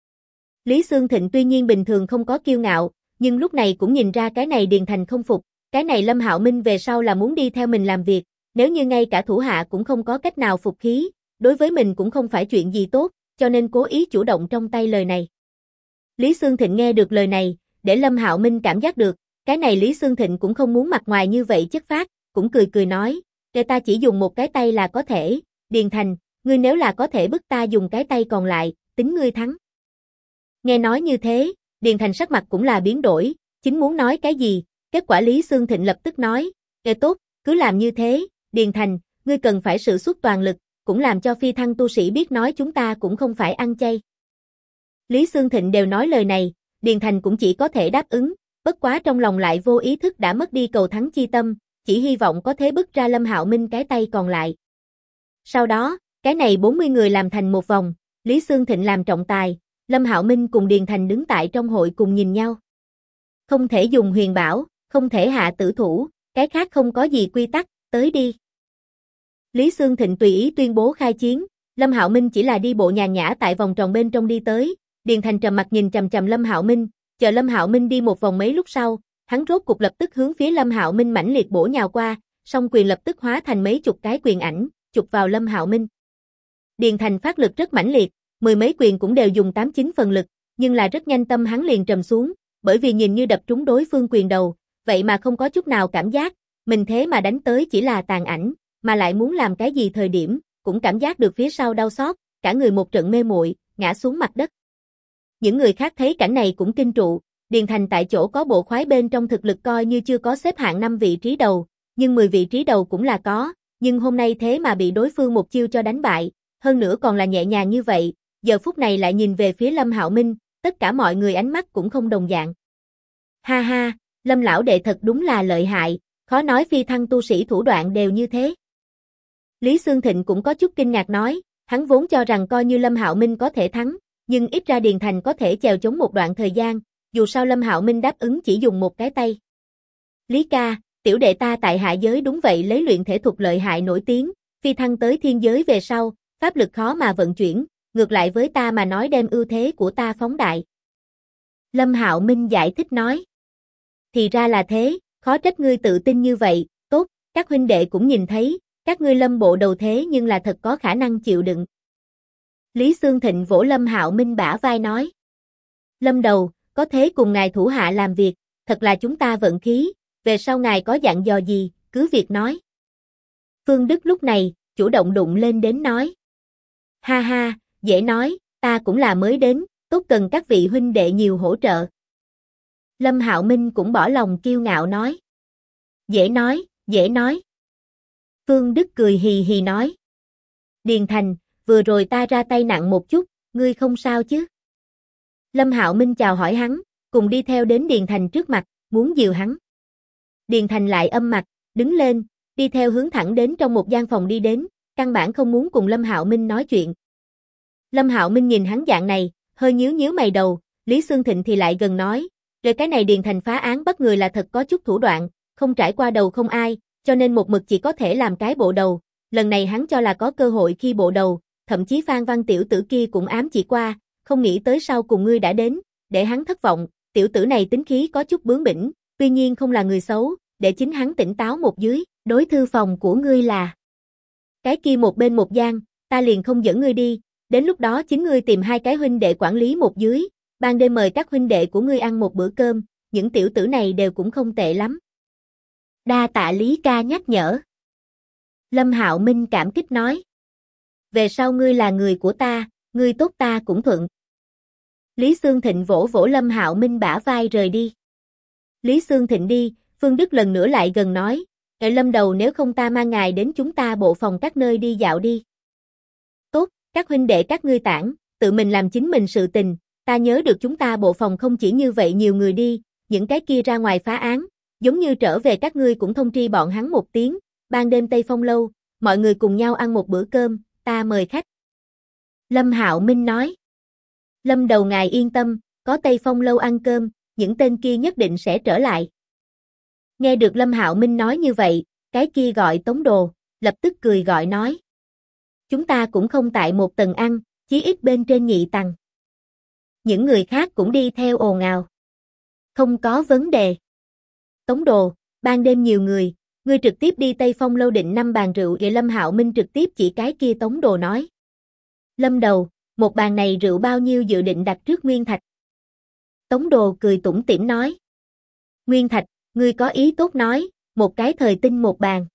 Lý Xương Thịnh tuy nhiên bình thường không có kiêu ngạo, nhưng lúc này cũng nhìn ra cái này Điền Thành không phục, cái này Lâm Hạo Minh về sau là muốn đi theo mình làm việc, nếu như ngay cả thủ hạ cũng không có cách nào phục khí, đối với mình cũng không phải chuyện gì tốt, cho nên cố ý chủ động trong tay lời này. Lý Xương Thịnh nghe được lời này, để Lâm Hạo Minh cảm giác được, cái này Lý Xương Thịnh cũng không muốn mặt ngoài như vậy chất phác, cũng cười cười nói, để ta chỉ dùng một cái tay là có thể, Điền Thành, ngươi nếu là có thể bức ta dùng cái tay còn lại, tính ngươi thắng. Nghe nói như thế, Điền Thành sắc mặt cũng là biến đổi, chính muốn nói cái gì, kết quả Lý Xương Thịnh lập tức nói, tốt, cứ làm như thế, Điền Thành, ngươi cần phải sử xuất toàn lực, cũng làm cho phi thăng tu sĩ biết nói chúng ta cũng không phải ăn chay. Lý Xương Thịnh đều nói lời này, Điền Thành cũng chỉ có thể đáp ứng, bất quá trong lòng lại vô ý thức đã mất đi cầu thắng chi tâm, chỉ hy vọng có thể bức ra Lâm Hạo Minh cái tay còn lại. Sau đó, cái này 40 người làm thành một vòng, Lý Xương Thịnh làm trọng tài, Lâm Hạo Minh cùng Điền Thành đứng tại trong hội cùng nhìn nhau. Không thể dùng huyền bảo, không thể hạ tử thủ, cái khác không có gì quy tắc, tới đi. Lý Xương Thịnh tùy ý tuyên bố khai chiến, Lâm Hạo Minh chỉ là đi bộ nhàn nhã tại vòng tròn bên trong đi tới, Điền Thành trầm mặt nhìn chằm chằm Lâm Hạo Minh, chờ Lâm Hạo Minh đi một vòng mấy lúc sau, hắn rốt cục lập tức hướng phía Lâm Hạo Minh mãnh liệt bổ nhào qua, song quyền lập tức hóa thành mấy chục cái quyền ảnh, chụp vào Lâm Hạo Minh. Điền Thành phát lực rất mãnh liệt, mười mấy quyền cũng đều dùng 8-9 phần lực, nhưng là rất nhanh tâm hắn liền trầm xuống, bởi vì nhìn như đập trúng đối phương quyền đầu, vậy mà không có chút nào cảm giác, mình thế mà đánh tới chỉ là tàn ảnh, mà lại muốn làm cái gì thời điểm, cũng cảm giác được phía sau đau xót, cả người một trận mê muội, ngã xuống mặt đất. Những người khác thấy cảnh này cũng kinh trụ, Điền Thành tại chỗ có bộ khoái bên trong thực lực coi như chưa có xếp hạng 5 vị trí đầu, nhưng 10 vị trí đầu cũng là có, nhưng hôm nay thế mà bị đối phương một chiêu cho đánh bại, hơn nữa còn là nhẹ nhàng như vậy, giờ phút này lại nhìn về phía Lâm Hạo Minh, tất cả mọi người ánh mắt cũng không đồng dạng. Ha ha, Lâm lão đệ thật đúng là lợi hại, khó nói phi thăng tu sĩ thủ đoạn đều như thế. Lý Xương Thịnh cũng có chút kinh ngạc nói, hắn vốn cho rằng coi như Lâm Hạo Minh có thể thắng, nhưng ít ra Điền Thành có thể chèo chống một đoạn thời gian, dù sao Lâm Hạo Minh đáp ứng chỉ dùng một cái tay. Lý ca, tiểu đệ ta tại hạ giới đúng vậy lấy luyện thể thuật lợi hại nổi tiếng, phi thăng tới thiên giới về sau, pháp lực khó mà vận chuyển, ngược lại với ta mà nói đem ưu thế của ta phóng đại. Lâm Hạo Minh giải thích nói. Thì ra là thế, khó trách ngươi tự tin như vậy, tốt, các huynh đệ cũng nhìn thấy, các ngươi Lâm bộ đầu thế nhưng là thật có khả năng chịu đựng. Lý Xương Thịnh vỗ Lâm Hạo Minh bả vai nói. Lâm đầu, có thế cùng ngài thủ hạ làm việc, thật là chúng ta vận khí, về sau ngài có dặn dò gì, cứ việc nói. Phương Đức lúc này, chủ động đụng lên đến nói. Ha ha, dễ nói, ta cũng là mới đến, tốt cần các vị huynh đệ nhiều hỗ trợ. Lâm Hạo Minh cũng bỏ lòng kiêu ngạo nói. Dễ nói, dễ nói. Phương Đức cười hì hì nói. Điền Thành, vừa rồi ta ra tay nặng một chút, ngươi không sao chứ? Lâm Hạo Minh chào hỏi hắn, cùng đi theo đến Điền Thành trước mặt, muốn dìu hắn. Điền Thành lại âm mặt, đứng lên, đi theo hướng thẳng đến trong một gian phòng đi đến, căn bản không muốn cùng Lâm Hạo Minh nói chuyện. Lâm Hạo Minh nhìn hắn dạng này, hơi nhíu nhíu mày đầu, Lý Xương Thịnh thì lại gần nói, rồi cái này Điền Thành phá án bắt người là thật có chút thủ đoạn, không trải qua đầu không ai, cho nên một mực chỉ có thể làm cái bộ đầu, lần này hắn cho là có cơ hội khi bộ đầu, thậm chí Phan Văn tiểu tử kia cũng ám chỉ qua, không nghĩ tới sau cùng ngươi đã đến, để hắn thất vọng, tiểu tử này tính khí có chút bướng bỉnh, tuy nhiên không là người xấu, để chính hắn tỉnh táo một dưới, đối thư phòng của ngươi là cái kia một bên một gian, ta liền không dẫn ngươi đi, đến lúc đó chính ngươi tìm hai cái huynh đệ quản lý một dưới, ban đêm mời các huynh đệ của ngươi ăn một bữa cơm, những tiểu tử này đều cũng không tệ lắm. Đa tạ Lý ca nhắc nhở. Lâm Hạo Minh cảm kích nói. Về sau ngươi là người của ta, ngươi tốt ta cũng thuận. Lý Xương Thịnh vỗ vỗ Lâm Hạo Minh bả vai rời đi. Lý Xương Thịnh đi, Phương Đức lần nữa lại gần nói, Lâm đầu nếu không ta mang ngài đến chúng ta bộ phòng các nơi đi dạo đi. Tốt, các huynh đệ các ngươi tản, tự mình làm chính mình sự tình, ta nhớ được chúng ta bộ phòng không chỉ như vậy nhiều người đi, những cái kia ra ngoài phá án, giống như trở về các ngươi cũng thông tri bọn hắn một tiếng, ban đêm Tây Phong lâu, mọi người cùng nhau ăn một bữa cơm, ta mời khách. Lâm Hạo Minh nói. Lâm đầu ngài yên tâm, có Tây Phong lâu ăn cơm, những tên kia nhất định sẽ trở lại. Nghe được Lâm Hạo Minh nói như vậy, cái kia gọi Tống Đồ, lập tức cười gọi nói. Chúng ta cũng không tại một tầng ăn, chí ít bên trên nhị tầng. Những người khác cũng đi theo ồn ào. Không có vấn đề. Tống Đồ, ban đêm nhiều người, ngươi trực tiếp đi Tây Phong lâu định 5 bàn rượu. Vậy Lâm Hạo Minh trực tiếp chỉ cái kia Tống Đồ nói. Lâm đầu, một bàn này rượu bao nhiêu dự định đặt trước Nguyên Thạch? Tống Đồ cười tủm tỉm nói. Nguyên Thạch, ngươi có ý tốt nói, một cái thời tinh một bàn.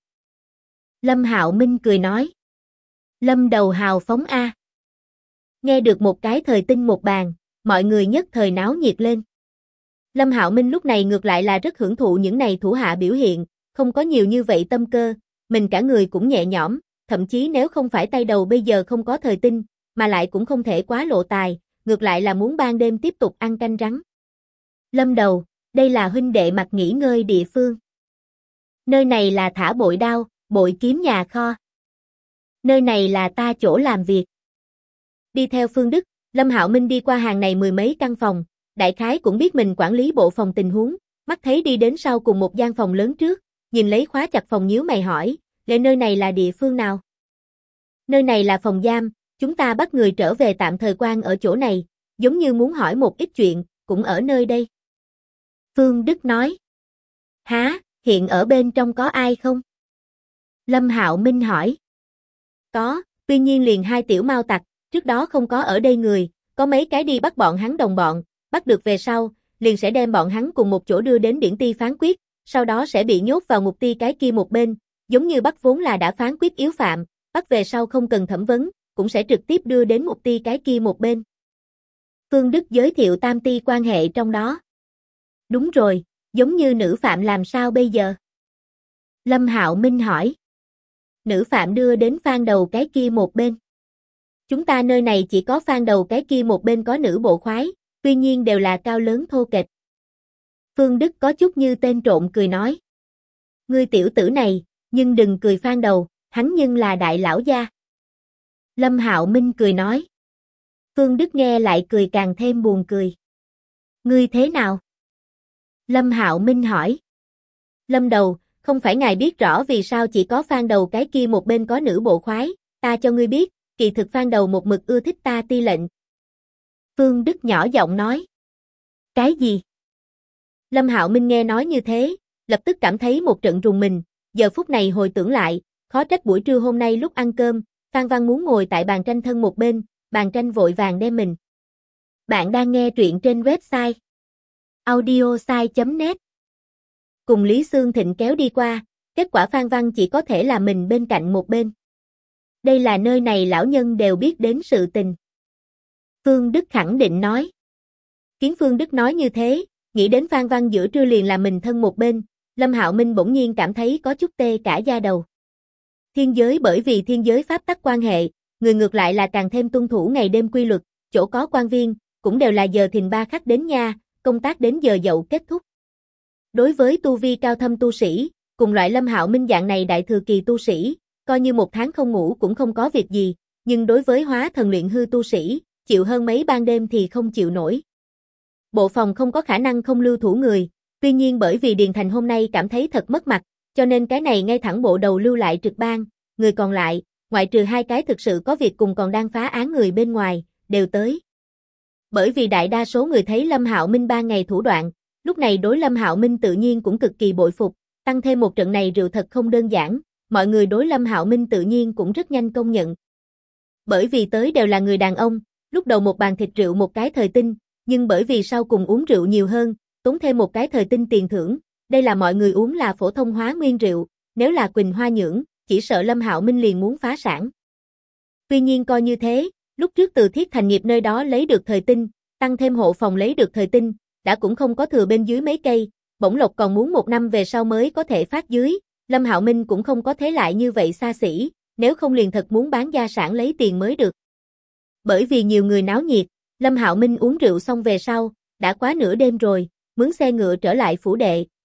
Lâm Hạo Minh cười nói. Lâm đầu hào phóng a. Nghe được một cái thời tinh một bàn, mọi người nhất thời náo nhiệt lên. Lâm Hạo Minh lúc này ngược lại là rất hưởng thụ những này thủ hạ biểu hiện, không có nhiều như vậy tâm cơ, mình cả người cũng nhẹ nhõm, thậm chí nếu không phải tay đầu bây giờ không có thời tinh, mà lại cũng không thể quá lộ tài, ngược lại là muốn ban đêm tiếp tục ăn canh rắn. Lâm đầu, đây là huynh đệ mặt nghỉ ngơi địa phương. Nơi này là thả bội đao, bội kiếm nhà kho. Nơi này là ta chỗ làm việc. Đi theo Phương Đức, Lâm Hạo Minh đi qua hàng này mười mấy căn phòng, đại khái cũng biết mình quản lý bộ phòng tình huống, mắt thấy đi đến sau cùng một gian phòng lớn trước, nhìn lấy khóa chặt phòng nhíu mày hỏi, lệ nơi này là địa phương nào? Nơi này là phòng giam, chúng ta bắt người trở về tạm thời quan ở chỗ này, giống như muốn hỏi một ít chuyện, cũng ở nơi đây. Phương Đức nói. Hả, hiện ở bên trong có ai không? Lâm Hạo Minh hỏi. Có, tuy nhiên liền 2 tiểu mao tặc, trước đó không có ở đây người, có mấy cái đi bắt bọn hắn đồng bọn, bắt được về sau, liền sẽ đem bọn hắn cùng một chỗ đưa đến điển ti phán quyết, sau đó sẽ bị nhốt vào ngục ti cái kia một bên, giống như bắt vốn là đã phán quyết yếu phạm, bắt về sau không cần thẩm vấn, cũng sẽ trực tiếp đưa đến ngục ti cái kia một bên. Phương Đức giới thiệu tam ti quan hệ trong đó. Đúng rồi, giống như nữ phạm làm sao bây giờ? Lâm Hạo Minh hỏi. Nữ phạm đưa đến Phan Đầu cái kia một bên. Chúng ta nơi này chỉ có Phan Đầu cái kia một bên có nữ bộ khoái, tuy nhiên đều là cao lớn thô kệch. Phương Đức có chút như tên trộm cười nói. Ngươi tiểu tử này, nhưng đừng cười Phan Đầu, hắn nhưng là đại lão gia. Lâm Hạo Minh cười nói. Phương Đức nghe lại cười càng thêm buồn cười. Ngươi thế nào? Lâm Hạo Minh hỏi. Lâm đầu, không phải ngài biết rõ vì sao chỉ có Phan Đầu cái kia một bên có nữ bộ khoái, ta cho ngươi biết, kỳ thực Phan Đầu một mực ưa thích ta ti lệnh. Phương Đức nhỏ giọng nói. Cái gì? Lâm Hạo Minh nghe nói như thế, lập tức cảm thấy một trận rùng mình, giờ phút này hồi tưởng lại, khó trách buổi trưa hôm nay lúc ăn cơm, Phan Văn muốn ngồi tại bàn tranh thân một bên, bàn tranh vội vàng đem mình. Bạn đang nghe truyện trên website audiosai.net. Cùng Lý Xương Thịnh kéo đi qua, kết quả Phan Văn chỉ có thể là mình bên cạnh một bên. Đây là nơi này lão nhân đều biết đến sự tình. Phương Đức khẳng định nói. Kiến Phương Đức nói như thế, nghĩ đến Phan Văn giữa trưa liền là mình thân một bên, Lâm Hạo Minh bỗng nhiên cảm thấy có chút tê cả da đầu. Thiên giới bởi vì thiên giới pháp tắc quan hệ, người ngược lại là càng thêm tuân thủ ngày đêm quy luật, chỗ có quan viên, cũng đều là giờ thìn 3 khắc đến nha, công tác đến giờ dậu kết thúc. Đối với tu vi cao thâm tu sĩ, cùng loại Lâm Hạo Minh dạng này đại thừa kỳ tu sĩ, coi như 1 tháng không ngủ cũng không có việc gì, nhưng đối với hóa thần luyện hư tu sĩ, chịu hơn mấy ban đêm thì không chịu nổi. Bộ phòng không có khả năng không lưu thủ người, tuy nhiên bởi vì Điền Thành hôm nay cảm thấy thật mất mặt, cho nên cái này ngay thẳng bộ đầu lưu lại trực ban, người còn lại, ngoại trừ 2 cái thực sự có việc cùng còn đang phá án người bên ngoài, đều tới. Bởi vì đại đa số người thấy Lâm Hạo Minh 3 ngày thủ đoạn, lúc này đối Lâm Hạo Minh tự nhiên cũng cực kỳ bội phục, tăng thêm một trận này rượu thật không đơn giản, mọi người đối Lâm Hạo Minh tự nhiên cũng rất nhanh công nhận. Bởi vì tới đều là người đàn ông, lúc đầu một bàn thịt rượu một cái thời tinh, nhưng bởi vì sau cùng uống rượu nhiều hơn, tốn thêm một cái thời tinh tiền thưởng, đây là mọi người uống là phổ thông hóa nguyên rượu, nếu là Quỳnh Hoa Nhưỡng, chỉ sợ Lâm Hạo Minh liền muốn phá sản. Tuy nhiên coi như thế, lúc trước từ Thiết Thành Nghiệp nơi đó lấy được thời tinh, tăng thêm hộ phòng lấy được thời tinh, đã cũng không có thừa bên dưới mấy cây, bổng lộc còn muốn 1 năm về sau mới có thể phát dưới, Lâm Hạo Minh cũng không có thế lại như vậy xa xỉ, nếu không liền thật muốn bán gia sản lấy tiền mới được. Bởi vì nhiều người náo nhiệt, Lâm Hạo Minh uống rượu xong về sau, đã quá nửa đêm rồi, mướn xe ngựa trở lại phủ đệ,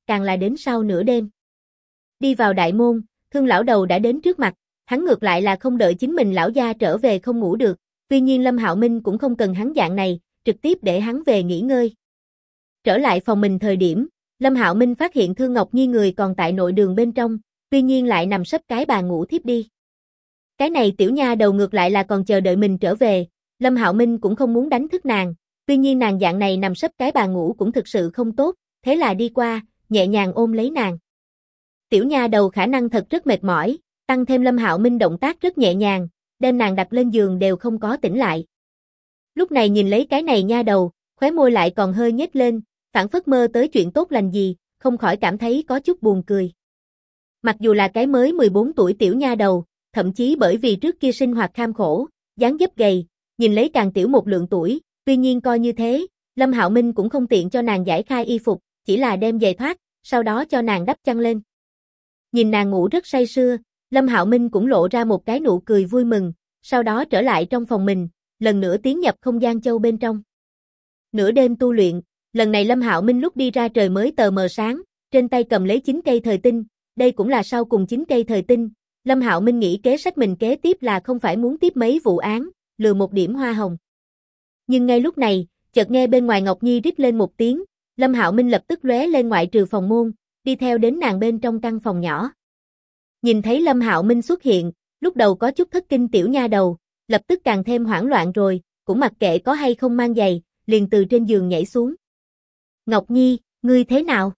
càng là đến sau nửa đêm. Đi vào đại môn, Thương lão đầu đã đến trước mặt, hắn ngược lại là không đợi chính mình lão gia trở về không ngủ được, tuy nhiên Lâm Hạo Minh cũng không cần hắn dạng này, trực tiếp để hắn về nghỉ ngơi. Trở lại phòng mình thời điểm, Lâm Hạo Minh phát hiện Thương Ngọc Nhi người còn tại nội đường bên trong, tuy nhiên lại nằm sấp cái bàn ngủ thiếp đi. Cái này tiểu nha đầu ngược lại là còn chờ đợi mình trở về, Lâm Hạo Minh cũng không muốn đánh thức nàng, tuy nhiên nàng dạng này nằm sấp cái bàn ngủ cũng thực sự không tốt, thế là đi qua, nhẹ nhàng ôm lấy nàng. Tiểu nha đầu khả năng thật rất mệt mỏi, tăng thêm Lâm Hạo Minh động tác rất nhẹ nhàng, đem nàng đặt lên giường đều không có tỉnh lại. Lúc này nhìn lấy cái này nha đầu, khóe môi lại còn hơi nhếch lên, phảng phất mơ tới chuyện tốt lành gì, không khỏi cảm thấy có chút buồn cười. Mặc dù là cái mới 14 tuổi tiểu nha đầu, thậm chí bởi vì trước kia sinh hoạt kham khổ, dáng dấp gầy, nhìn lấy càng tiểu một lượng tuổi, tuy nhiên coi như thế, Lâm Hạo Minh cũng không tiện cho nàng giải khai y phục, chỉ là đem giày thoát, sau đó cho nàng đắp chăn lên. Nhìn nàng ngủ rất say sưa, Lâm Hạo Minh cũng lộ ra một cái nụ cười vui mừng, sau đó trở lại trong phòng mình, lần nữa tiến nhập không gian châu bên trong. Nửa đêm tu luyện, lần này Lâm Hạo Minh lúc đi ra trời mới tờ mờ sáng, trên tay cầm lấy 9 cây thời tinh, đây cũng là sau cùng 9 cây thời tinh. Lâm Hạo Minh nghĩ kế sách mình kế tiếp là không phải muốn tiếp mấy vụ án, lừa một điểm hoa hồng. Nhưng ngay lúc này, chợt nghe bên ngoài Ngọc Nhi rít lên một tiếng, Lâm Hạo Minh lập tức lóe lên ngoại trừ phòng môn, đi theo đến nàng bên trong căn phòng nhỏ. Nhìn thấy Lâm Hạo Minh xuất hiện, lúc đầu có chút thất kinh tiểu nha đầu, lập tức càng thêm hoảng loạn rồi, cũng mặc kệ có hay không mang giày, liền từ trên giường nhảy xuống. Ngọc Nhi, ngươi thế nào?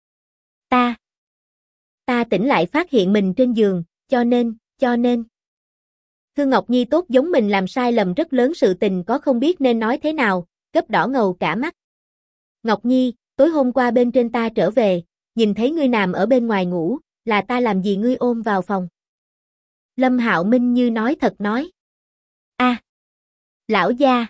Ta tỉnh lại phát hiện mình trên giường, cho nên. Thương Ngọc Nhi tốt giống mình làm sai lầm rất lớn sự tình có không biết nên nói thế nào, gấp đỏ ngầu cả mắt. Ngọc Nhi, tối hôm qua bên trên ta trở về, nhìn thấy ngươi nằm ở bên ngoài ngủ, là ta làm gì ngươi ôm vào phòng? Lâm Hạo Minh như nói thật nói. Lão gia,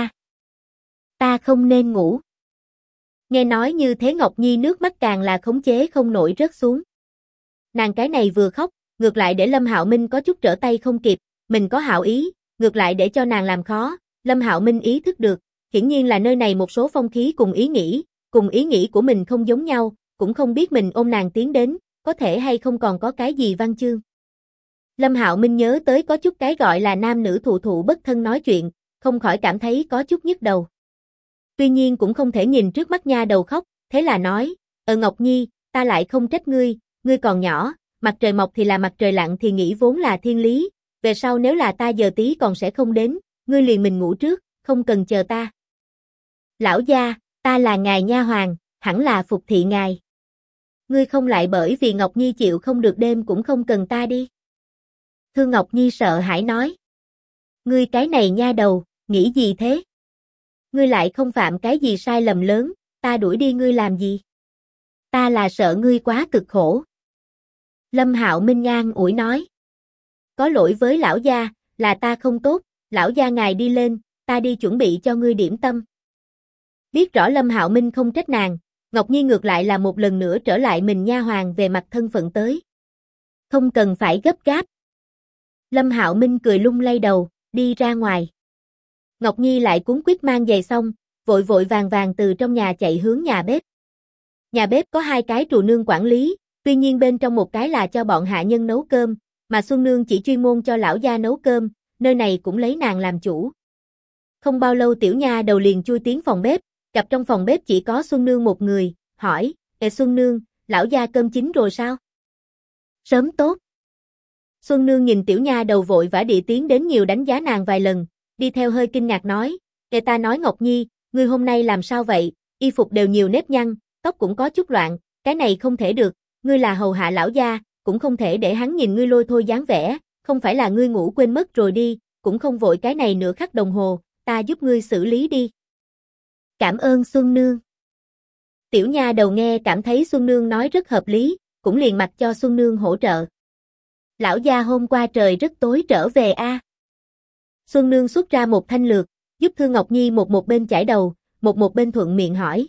ta không nên ngủ. Nghe nói như thế Ngọc Nhi nước mắt càng là khống chế không nổi rớt xuống. Nàng cái này vừa khóc, ngược lại để Lâm Hạo Minh có chút trở tay không kịp, mình có hảo ý, ngược lại để cho nàng làm khó, Lâm Hạo Minh ý thức được, hiển nhiên là nơi này một số phong khí cùng ý nghĩ của mình không giống nhau, cũng không biết mình ôm nàng tiến đến, có thể hay không còn có cái gì văn chương. Lâm Hạo Minh nhớ tới có chút cái gọi là nam nữ thụ thụ bất thân nói chuyện, không khỏi cảm thấy có chút nhức đầu. Tuy nhiên cũng không thể nhìn trước mắt nha đầu khóc, thế là nói, Ngọc Nhi, ta lại không trách ngươi còn nhỏ, mặt trời mọc thì là mặt trời lặn thì nghĩ vốn là thiên lý, về sau nếu là ta giờ tí còn sẽ không đến, ngươi liền mình ngủ trước, không cần chờ ta. Lão gia, ta là ngài nha hoàn, hẳn là phục thị ngài. Ngươi không lại bởi vì Ngọc Nhi chịu không được đêm cũng không cần ta đi. Thương Ngọc Nhi sợ hãi nói. Ngươi cái này nha đầu, nghĩ gì thế? Ngươi lại không phạm cái gì sai lầm lớn, ta đuổi đi ngươi làm gì? Ta là sợ ngươi quá cực khổ. Lâm Hạo Minh ngang ủi nói. Có lỗi với lão gia, là ta không tốt, lão gia ngài đi lên, ta đi chuẩn bị cho ngươi điểm tâm. Biết rõ Lâm Hạo Minh không trách nàng, Ngọc Nhi ngược lại là một lần nữa trở lại mình nha hoàn về mặt thân phận tới. Không cần phải gấp gáp. Lâm Hạo Minh cười lung lay đầu, đi ra ngoài. Ngọc Nhi lại cuống quýt mang giày xong, vội vội vàng vàng từ trong nhà chạy hướng nhà bếp. Nhà bếp có 2 cái trù nương quản lý, tuy nhiên bên trong một cái là cho bọn hạ nhân nấu cơm, mà Xuân Nương chỉ chuyên môn cho lão gia nấu cơm, nơi này cũng lấy nàng làm chủ. Không bao lâu tiểu nha đầu liền chui tiến phòng bếp, gặp trong phòng bếp chỉ có Xuân Nương một người, hỏi, Xuân Nương, lão gia cơm chín rồi sao? Sớm tốt. Xuân Nương nhìn tiểu nha đầu vội vã địa tiến đến nhiều đánh giá nàng vài lần, đi theo hơi kinh ngạc nói, ta nói Ngọc Nhi, ngươi hôm nay làm sao vậy, y phục đều nhiều nếp nhăn, tóc cũng có chút loạn, cái này không thể được, ngươi là hầu hạ lão gia, cũng không thể để hắn nhìn ngươi lôi thôi dáng vẻ, không phải là ngươi ngủ quên mất rồi đi, cũng không vội cái này nửa khắc đồng hồ, ta giúp ngươi xử lý đi. Cảm ơn Xuân Nương. Tiểu nha đầu nghe cảm thấy Xuân Nương nói rất hợp lý, cũng liền mặc cho Xuân Nương hỗ trợ. Lão gia hôm qua trời rất tối trở về a. Xuân Nương xuất ra một thanh lược, giúp Thương Ngọc Nhi một bên chải đầu, một bên thuận miệng hỏi.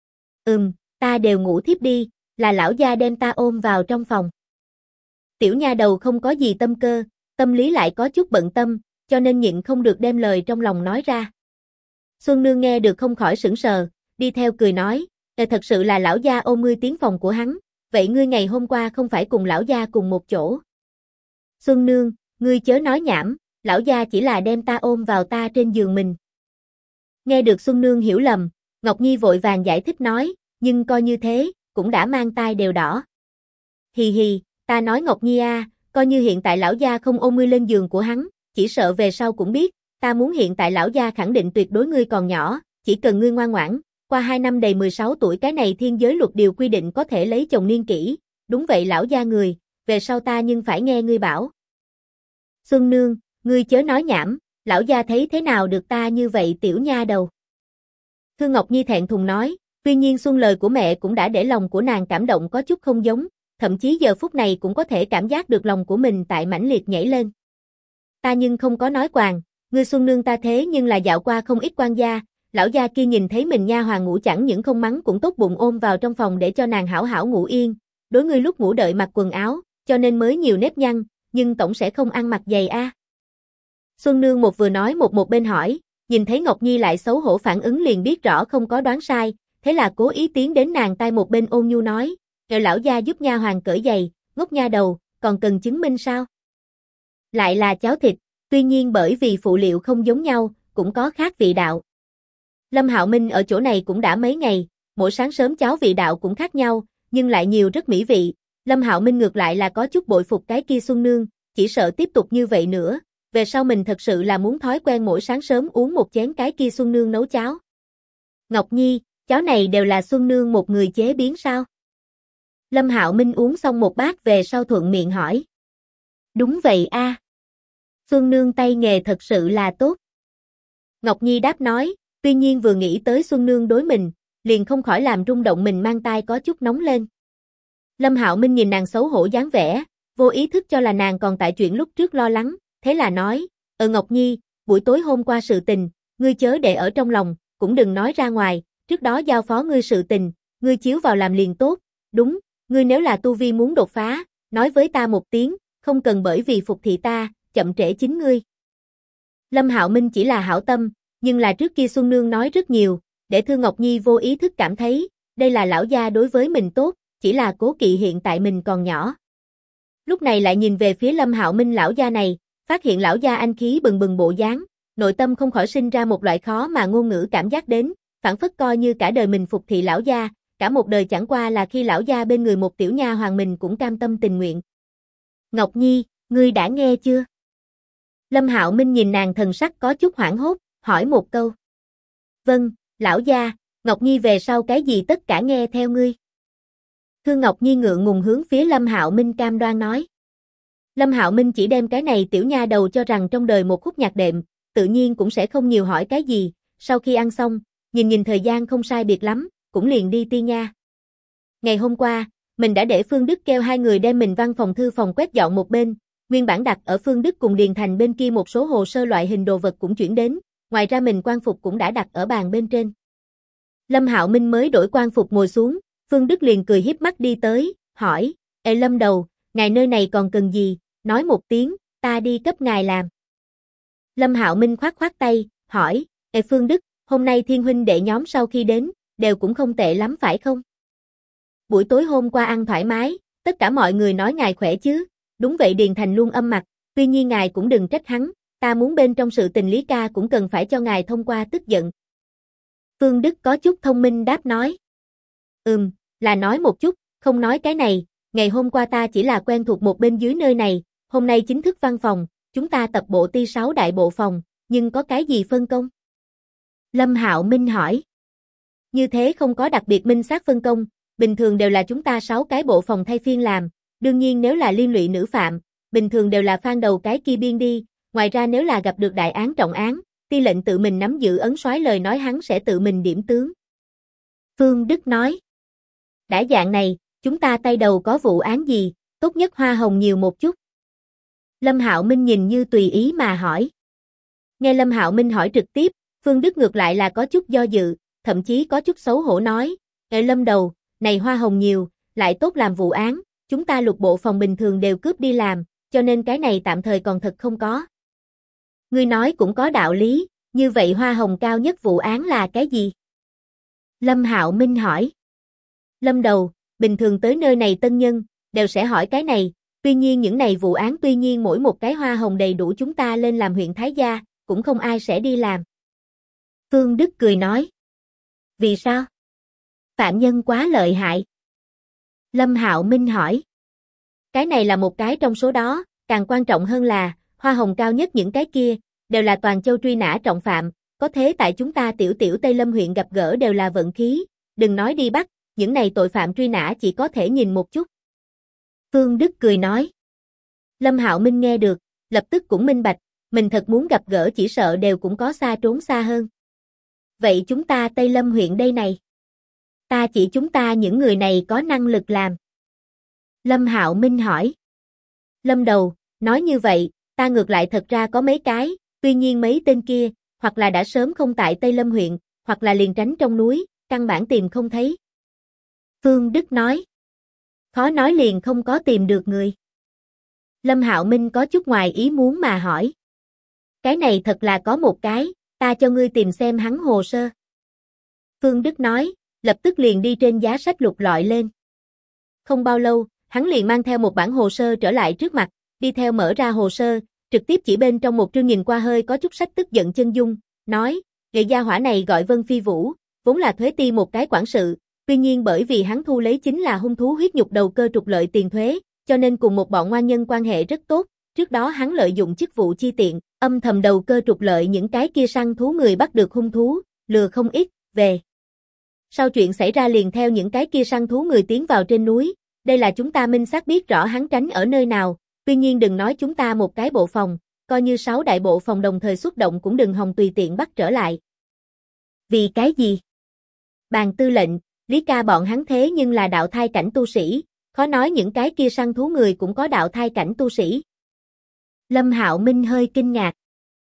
Ta đều ngủ thiếp đi, là lão gia đem ta ôm vào trong phòng. Tiểu nha đầu không có gì tâm cơ, tâm lý lại có chút bận tâm, cho nên nhịn không được đem lời trong lòng nói ra. Xuân Nương nghe được không khỏi sững sờ, đi theo cười nói, Thật sự là lão gia ôm ngươi tiến phòng của hắn, vậy ngươi ngày hôm qua không phải cùng lão gia cùng một chỗ. Xuân Nương, ngươi chớ nói nhảm, lão gia chỉ là đem ta ôm vào ta trên giường mình. Nghe được Xuân Nương hiểu lầm, Ngọc Nhi vội vàng giải thích nói, nhưng coi như thế, cũng đã mang tai đều đỏ. Hì hì, ta nói Ngọc Nhi à, coi như hiện tại lão gia không ôm ngươi lên giường của hắn, chỉ sợ về sau cũng biết, ta muốn hiện tại lão gia khẳng định tuyệt đối ngươi còn nhỏ, chỉ cần ngươi ngoan ngoãn, qua 2 năm đầy 16 tuổi cái này thiên giới luật điều quy định có thể lấy chồng niên kỷ, đúng vậy lão gia người, về sau ta nhưng phải nghe ngươi bảo. Xuân Nương, ngươi chớ nói nhảm, lão gia thấy thế nào được ta như vậy tiểu nha đầu. Thương Ngọc Nhi thẹn thùng nói, tuy nhiên Xuân lời của mẹ cũng đã để lòng của nàng cảm động có chút không giống, thậm chí giờ phút này cũng có thể cảm giác được lòng của mình tại mãnh liệt nhảy lên. Ta nhưng không có nói quàng, ngươi Xuân Nương ta thế nhưng là dạo qua không ít quan gia, lão gia kia nhìn thấy mình nha hoàn ngủ chẳng những không mắng cũng tốt bụng ôm vào trong phòng để cho nàng hảo hảo ngủ yên, đối ngươi lúc ngủ đợi mặc quần áo, cho nên mới nhiều nếp nhăn, nhưng tổng sẽ không ăn mặc giày a. Xuân Nương một vừa nói một bên hỏi, nhìn thấy Ngọc Nhi lại xấu hổ phản ứng liền biết rõ không có đoán sai, thế là cố ý tiến đến nàng tai một bên ôn nhu nói, lão gia giúp nha hoàn cởi giày, ngốc nha đầu, còn cần chứng minh sao? Lại là cháo thịt, tuy nhiên bởi vì phụ liệu không giống nhau, cũng có khác vị đạo. Lâm Hạo Minh ở chỗ này cũng đã mấy ngày, mỗi sáng sớm cháo vị đạo cũng khác nhau, nhưng lại nhiều rất mỹ vị. Lâm Hạo Minh ngược lại là có chút bội phục cái kia Xuân Nương, chỉ sợ tiếp tục như vậy nữa, về sau mình thật sự là muốn thói quen mỗi sáng sớm uống một chén cái kia Xuân Nương nấu cháo. Ngọc Nhi, cháo này đều là Xuân Nương một người chế biến sao? Lâm Hạo Minh uống xong một bát về sau thuận miệng hỏi. Đúng vậy a. Xuân Nương tay nghề thật sự là tốt. Ngọc Nhi đáp nói, tuy nhiên vừa nghĩ tới Xuân Nương đối mình, liền không khỏi làm rung động mình mang tai có chút nóng lên. Lâm Hạo Minh nhìn nàng xấu hổ dáng vẻ, vô ý thức cho là nàng còn tại chuyện lúc trước lo lắng, thế là nói, Ngọc Nhi, buổi tối hôm qua sự tình, ngươi chớ để ở trong lòng, cũng đừng nói ra ngoài, trước đó giao phó ngươi sự tình, ngươi chiếu vào làm liền tốt, đúng, ngươi nếu là tu vi muốn đột phá, nói với ta một tiếng, không cần bởi vì phục thị ta, chậm trễ chính ngươi. Lâm Hạo Minh chỉ là hảo tâm, nhưng là trước kia Xuân Nương nói rất nhiều, để Thương Ngọc Nhi vô ý thức cảm thấy, đây là lão gia đối với mình tốt, chỉ là cố kỵ hiện tại mình còn nhỏ. Lúc này lại nhìn về phía Lâm Hạo Minh lão gia này, phát hiện lão gia anh khí bừng bừng bộ dáng, nội tâm không khỏi sinh ra một loại khó mà ngôn ngữ cảm giác đến, phảng phất coi như cả đời mình phục thị lão gia, cả một đời chẳng qua là khi lão gia bên người một tiểu nha hoàng mình cũng cam tâm tình nguyện. Ngọc Nhi, ngươi đã nghe chưa? Lâm Hạo Minh nhìn nàng thần sắc có chút hoảng hốt, hỏi một câu. Vâng, lão gia, Ngọc Nhi về sau cái gì tất cả nghe theo ngươi. Thương Ngọc Nhi ngượng ngùng hướng phía Lâm Hạo Minh cam đoan nói. Lâm Hạo Minh chỉ đem cái này tiểu nha đầu cho rằng trong đời một khúc nhạc đệm, tự nhiên cũng sẽ không nhiều hỏi cái gì, sau khi ăn xong, nhìn thời gian không sai biệt lắm, cũng liền đi ti nha. Ngày hôm qua, mình đã để Phương Đức kêu hai người đem mình văn phòng thư phòng quét dọn một bên, nguyên bản đặt ở Phương Đức cùng Điền Thành bên kia một số hồ sơ loại hình đồ vật cũng chuyển đến, ngoài ra mình quan phục cũng đã đặt ở bàn bên trên. Lâm Hạo Minh mới đổi quan phục ngồi xuống, Phương Đức liền cười hiếp mắt đi tới, hỏi, Lâm đầu, ngài nơi này còn cần gì, nói một tiếng, ta đi cấp ngài làm. Lâm Hạo Minh khoát khoát tay, hỏi, Phương Đức, hôm nay Thiên huynh đệ nhóm sau khi đến, đều cũng không tệ lắm phải không? Buổi tối hôm qua ăn thoải mái, tất cả mọi người nói ngài khỏe chứ, đúng vậy Điền Thành luôn âm mặt, tuy nhiên ngài cũng đừng trách hắn, ta muốn bên trong sự tình Lý ca cũng cần phải cho ngài thông qua tức giận. Phương Đức có chút thông minh đáp nói. Là nói một chút, không nói cái này, ngày hôm qua ta chỉ là quen thuộc một bên dưới nơi này, hôm nay chính thức văn phòng, chúng ta tập bộ ti 6 đại bộ phòng, nhưng có cái gì phân công? Lâm Hạo Minh hỏi. Như thế không có đặc biệt minh xác phân công, bình thường đều là chúng ta 6 cái bộ phòng thay phiên làm, đương nhiên nếu là liên lụy nữ phạm, bình thường đều là phan đầu cái kia biên đi, ngoài ra nếu là gặp được đại án trọng án, ti lệnh tự mình nắm giữ ấn soái lời nói hắn sẽ tự mình điểm tướng. Phương Đức nói. Đã dạng này, chúng ta tay đầu có vụ án gì, tốt nhất hoa hồng nhiều một chút. Lâm Hạo Minh nhìn như tùy ý mà hỏi. Nghe Lâm Hạo Minh hỏi trực tiếp, Phương Đức ngược lại là có chút do dự, thậm chí có chút xấu hổ nói, Lâm đầu, này hoa hồng nhiều, lại tốt làm vụ án, chúng ta lục bộ phòng bình thường đều cướp đi làm, cho nên cái này tạm thời còn thật không có. Ngươi nói cũng có đạo lý, như vậy hoa hồng cao nhất vụ án là cái gì? Lâm Hạo Minh hỏi. Lâm Đầu, bình thường tới nơi này tân nhân, đều sẽ hỏi cái này, tuy nhiên những này vụ án tuy nhiên mỗi một cái hoa hồng đầy đủ chúng ta lên làm huyện Thái Gia, cũng không ai sẽ đi làm. Phương Đức cười nói. Vì sao? Phạm nhân quá lợi hại. Lâm Hạo Minh hỏi. Cái này là một cái trong số đó, càng quan trọng hơn là, hoa hồng cao nhất những cái kia, đều là toàn châu truy nã trọng phạm, có thế tại chúng ta tiểu tiểu Tây Lâm huyện gặp gỡ đều là vận khí, đừng nói đi bắt, những này tội phạm truy nã chỉ có thể nhìn một chút. Phương Đức cười nói. Lâm Hạo Minh nghe được, lập tức cũng minh bạch, mình thật muốn gặp gỡ chỉ sợ đều cũng có xa trốn xa hơn. Vậy chúng ta Tây Lâm huyện đây này? Ta chỉ chúng ta những người này có năng lực làm. Lâm Hạo Minh hỏi. Lâm Đầu, nói như vậy, ta ngược lại thật ra có mấy cái, tuy nhiên mấy tên kia, hoặc là đã sớm không tại Tây Lâm huyện, hoặc là liền tránh trong núi, căn bản tìm không thấy. Phương Đức nói. Khó nói liền không có tìm được người. Lâm Hạo Minh có chút ngoài ý muốn mà hỏi. Cái này thật là có một cái, ta cho ngươi tìm xem hắn hồ sơ. Phương Đức nói, lập tức liền đi trên giá sách lục lọi lên. Không bao lâu, hắn liền mang theo một bản hồ sơ trở lại trước mặt, đi theo mở ra hồ sơ, trực tiếp chỉ bên trong một chương nhìn qua hơi có chút sách tức giận chân dung, nói, người gia hỏa này gọi Vân Phi Vũ, vốn là thuế ti một cái quản sự, tuy nhiên bởi vì hắn thu lấy chính là hung thú huyết nhục đầu cơ trục lợi tiền thuế, cho nên cùng một bọn ngoan nhân quan hệ rất tốt, trước đó hắn lợi dụng chức vụ chi tiện, âm thầm đầu cơ trục lợi những cái kia săn thú người bắt được hung thú, lừa không ít, về. Sau chuyện xảy ra liền theo những cái kia săn thú người tiến vào trên núi, đây là chúng ta minh xác biết rõ hắn tránh ở nơi nào, tuy nhiên đừng nói chúng ta một cái bộ phòng, coi như 6 đại bộ phòng đồng thời xuất động cũng đừng hòng tùy tiện bắt trở lại. Vì cái gì? Bàn tư lệnh, Lý Ca bọn hắn thế nhưng là đạo thai cảnh tu sĩ, khó nói những cái kia săn thú người cũng có đạo thai cảnh tu sĩ. Lâm Hạo Minh hơi kinh ngạc.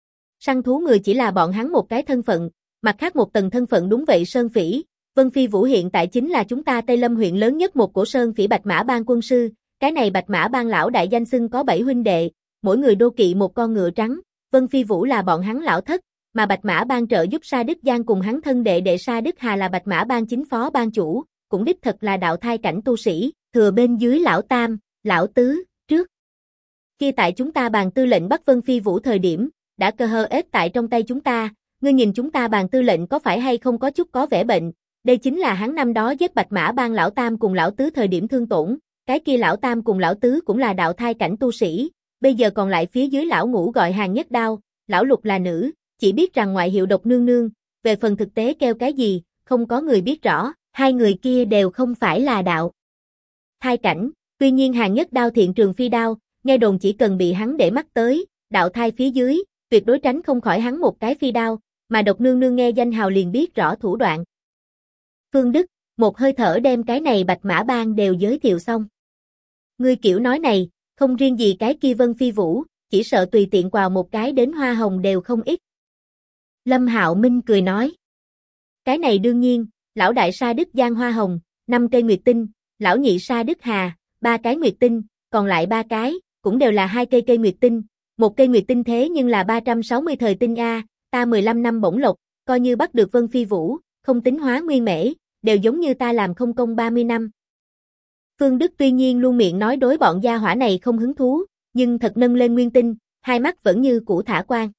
Săn thú người chỉ là bọn hắn một cái thân phận, mặt khác một tầng thân phận đúng vậy Sơn Phỉ. Vân Phi Vũ hiện tại chính là chúng ta Tây Lâm huyện lớn nhất một cổ Sơn Phỉ Bạch Mã Bang quân sư, cái này Bạch Mã Bang lão đại danh xưng có 7 huynh đệ, mỗi người đô kỵ một con ngựa trắng, Vân Phi Vũ là bọn hắn lão thất, mà Bạch Mã Bang trợ giúp Sa Đức Giang cùng hắn thân đệ đệ Sa Đức Hà là Bạch Mã Bang chính phó ban chủ, cũng đích thật là đạo thai cảnh tu sĩ, thừa bên dưới lão tam, lão tứ, trước. Khi tại chúng ta bàn tư lệnh bắt Vân Phi Vũ thời điểm, đã cơ hơ ết tại trong tay chúng ta, ngươi nhìn chúng ta bàn tư lệnh có phải hay không có chút có vẻ bệnh, đây chính là hắn năm đó giết Bạch Mã Bang lão tam cùng lão tứ thời điểm thương tổn, cái kia lão tam cùng lão tứ cũng là đạo thai cảnh tu sĩ, bây giờ còn lại phía dưới lão ngũ gọi hàng nhất đao, lão lục là nữ, chỉ biết rằng ngoại hiệu độc nương nương, về phần thực tế kêu cái gì, không có người biết rõ, hai người kia đều không phải là đạo thai cảnh, tuy nhiên hàng nhất đao thiện trường phi đao, nghe đồn chỉ cần bị hắn để mắt tới, đạo thai phía dưới, tuyệt đối tránh không khỏi hắn một cái phi đao, mà độc nương nương nghe danh hào liền biết rõ thủ đoạn. Phương Đức, một hơi thở đem cái này Bạch Mã Bang đều giới thiệu xong. Ngươi kiểu nói này, không riêng gì cái kia Vân Phi Vũ, chỉ sợ tùy tiện quào một cái đến hoa hồng đều không ít. Lâm Hạo Minh cười nói. Cái này đương nhiên, lão đại Sa Đức Giang hoa hồng, 5 cây nguyệt tinh, lão nhị Sa Đức Hà, 3 cái nguyệt tinh, còn lại 3 cái, cũng đều là 2 cây nguyệt tinh, một cây nguyệt tinh thế nhưng là 360 thời tinh A, ta 15 năm bổng lộc, coi như bắt được Vân Phi Vũ, không tính hóa nguyên mễ, đều giống như ta làm không công 30 năm. Phương Đức tuy nhiên luôn miệng nói đối bọn gia hỏa này không hứng thú, nhưng thật nâng lên nguyên tinh, hai mắt vẫn như cũ thả quan.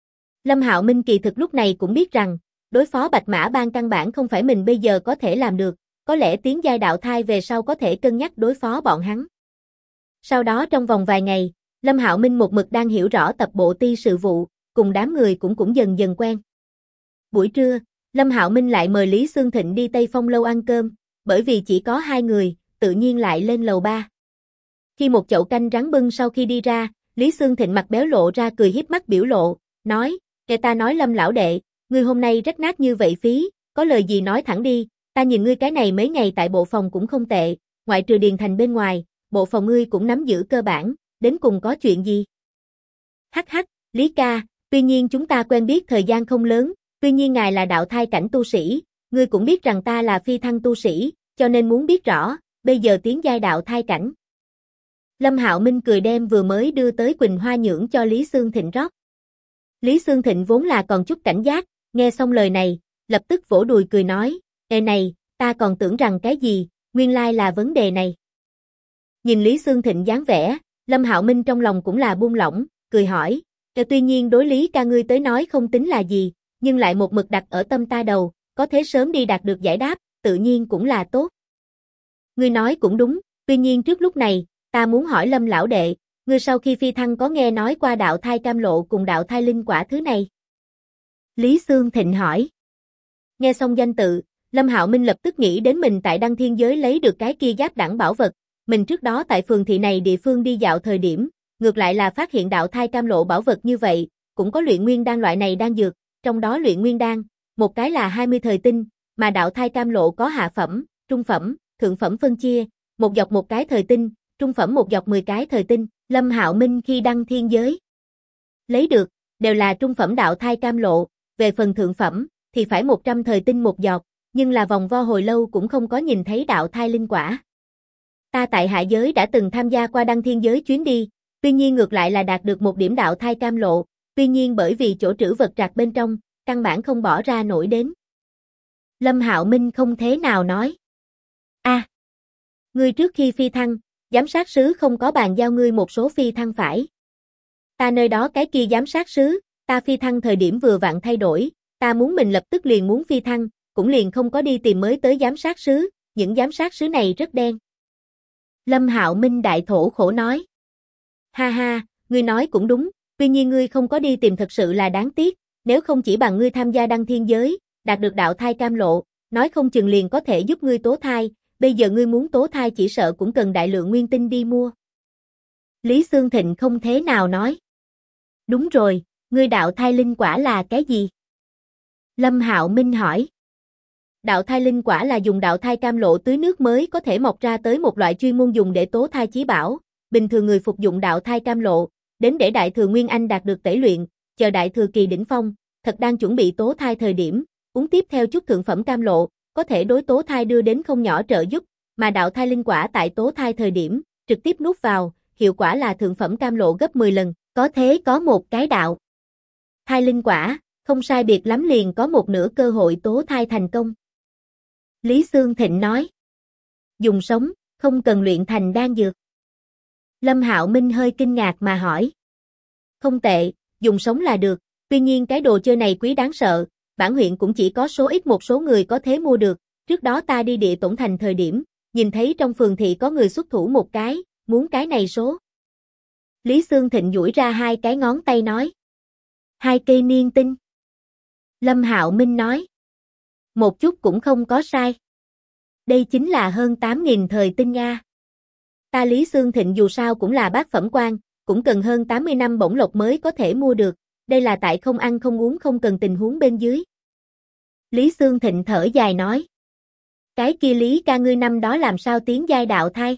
Lâm Hạo Minh kỳ thực lúc này cũng biết rằng, đối phó Bạch Mã Bang căn bản không phải mình bây giờ có thể làm được, có lẽ tiến giai đạo thai về sau có thể cân nhắc đối phó bọn hắn. Sau đó trong vòng vài ngày, Lâm Hạo Minh một mực đang hiểu rõ tập bộ ti sự vụ, cùng đám người cũng dần dần quen. Buổi trưa, Lâm Hạo Minh lại mời Lý Xương Thịnh đi Tây Phong lâu ăn cơm, bởi vì chỉ có 2 người, tự nhiên lại lên lầu 3. Khi một chậu canh rắn bưng sau khi đi ra, Lý Xương Thịnh mặt béo lộ ra cười hiếp mắt biểu lộ, nói, kể ta nói Lâm lão đệ, ngươi hôm nay rách nát như vậy phí, có lời gì nói thẳng đi, ta nhìn ngươi cái này mấy ngày tại bộ phòng cũng không tệ, ngoại trừ Điền Thành bên ngoài, bộ phòng ngươi cũng nắm giữ cơ bản, đến cùng có chuyện gì? Hắc hắc, Lý ca, tuy nhiên chúng ta quen biết thời gian không lớn, tuy nhiên ngài là đạo thai cảnh tu sĩ, ngươi cũng biết rằng ta là phi thăng tu sĩ, cho nên muốn biết rõ, bây giờ tiến giai đạo thai cảnh. Lâm Hạo Minh cười đem vừa mới đưa tới Quỳnh Hoa Nhưỡng cho Lý Xương Thịnh rót. Lý Xương Thịnh vốn là còn chút cảnh giác, nghe xong lời này, lập tức vỗ đùi cười nói, ê này, ta còn tưởng rằng cái gì, nguyên lai là vấn đề này. Nhìn Lý Xương Thịnh dáng vẻ, Lâm Hạo Minh trong lòng cũng là buông lỏng, cười hỏi, tuy nhiên đối Lý ca ngươi tới nói không tính là gì, nhưng lại một mực đặt ở tâm ta đầu, có thế sớm đi đạt được giải đáp, tự nhiên cũng là tốt. Ngươi nói cũng đúng, tuy nhiên trước lúc này, ta muốn hỏi Lâm lão đệ, ngươi sau khi phi thăng có nghe nói qua đạo thai cam lộ cùng đạo thai linh quả thứ này? Lý Xương Thịnh hỏi. Nghe xong danh tự, Lâm Hạo Minh lập tức nghĩ đến mình tại Đăng Thiên Giới lấy được cái kia giáp đẳng bảo vật, mình trước đó tại phường thị này địa phương đi dạo thời điểm, ngược lại là phát hiện đạo thai cam lộ bảo vật như vậy, cũng có luyện nguyên đan loại này đan dược, trong đó luyện nguyên đan, một cái là 20 thời tinh, mà đạo thai cam lộ có hạ phẩm, trung phẩm, thượng phẩm phân chia, một dọc một cái thời tinh, trung phẩm một dọc 10 cái thời tinh. Lâm Hạo Minh khi Đăng Thiên Giới lấy được, đều là trung phẩm đạo thai cam lộ, về phần thượng phẩm, thì phải 100 thời tinh một giọt, nhưng là vòng vo hồi lâu cũng không có nhìn thấy đạo thai linh quả. Ta tại hạ giới đã từng tham gia qua Đăng Thiên Giới chuyến đi, tuy nhiên ngược lại là đạt được một điểm đạo thai cam lộ, tuy nhiên bởi vì chỗ trữ vật trạc bên trong, căn bản không bỏ ra nổi đến. Lâm Hạo Minh không thế nào nói. Ngươi trước khi phi thăng, giám sát sứ không có bàn giao ngươi một số phi thăng phải. Ta nơi đó cái kia giám sát sứ, ta phi thăng thời điểm vừa vặn thay đổi, ta muốn mình lập tức liền muốn phi thăng, cũng liền không có đi tìm mới tới giám sát sứ, những giám sát sứ này rất đen. Lâm Hạo Minh đại thổ khổ nói. Ha ha, ngươi nói cũng đúng, tuy nhiên ngươi không có đi tìm thật sự là đáng tiếc, nếu không chỉ bằng ngươi tham gia Đăng Thiên Giới, đạt được đạo thai cam lộ, nói không chừng liền có thể giúp ngươi tố thai, bây giờ ngươi muốn tố thai chỉ sợ cũng cần đại lượng nguyên tinh đi mua. Lý Xương Thịnh không thế nào nói. Đúng rồi, ngươi đạo thai linh quả là cái gì? Lâm Hạo Minh hỏi. Đạo thai linh quả là dùng đạo thai cam lộ tưới nước mới có thể mọc ra tới một loại chuyên môn dùng để tố thai chí bảo, bình thường người phục dụng đạo thai cam lộ, đến để đại thừa Nguyên Anh đạt được tẩy luyện, chờ đại thừa kỳ đỉnh phong, thật đang chuẩn bị tố thai thời điểm, uống tiếp theo chút thượng phẩm cam lộ, có thể đối tố thai đưa đến không nhỏ trợ giúp, mà đạo thai linh quả tại tố thai thời điểm, trực tiếp nuốt vào, hiệu quả là thượng phẩm cam lộ gấp 10 lần, có thế có một cái đạo thai linh quả, không sai biệt lắm liền có một nửa cơ hội tố thai thành công. Lý Xương Thịnh nói. Dùng sống, không cần luyện thành đan dược. Lâm Hạo Minh hơi kinh ngạc mà hỏi. Không tệ, dùng sống là được, tuy nhiên cái đồ chơi này quý đáng sợ, bản huyện cũng chỉ có số ít một số người có thế mua được, trước đó ta đi địa tổn thành thời điểm, nhìn thấy trong phường thị có người xuất thủ một cái, muốn cái này số. Lý Xương Thịnh duỗi ra hai cái ngón tay nói. 2 cây niên tinh. Lâm Hạo Minh nói. Một chút cũng không có sai. Đây chính là hơn 8.000 thời tinh Nga. Ta Lý Xương Thịnh dù sao cũng là bát phẩm quan, cũng cần hơn 80 năm bổng lộc mới có thể mua được, đây là tại không ăn không uống không cần tình huống bên dưới. Lý Xương Thịnh thở dài nói. Cái kia Lý ca ngươi năm đó làm sao tiến giai đạo thai?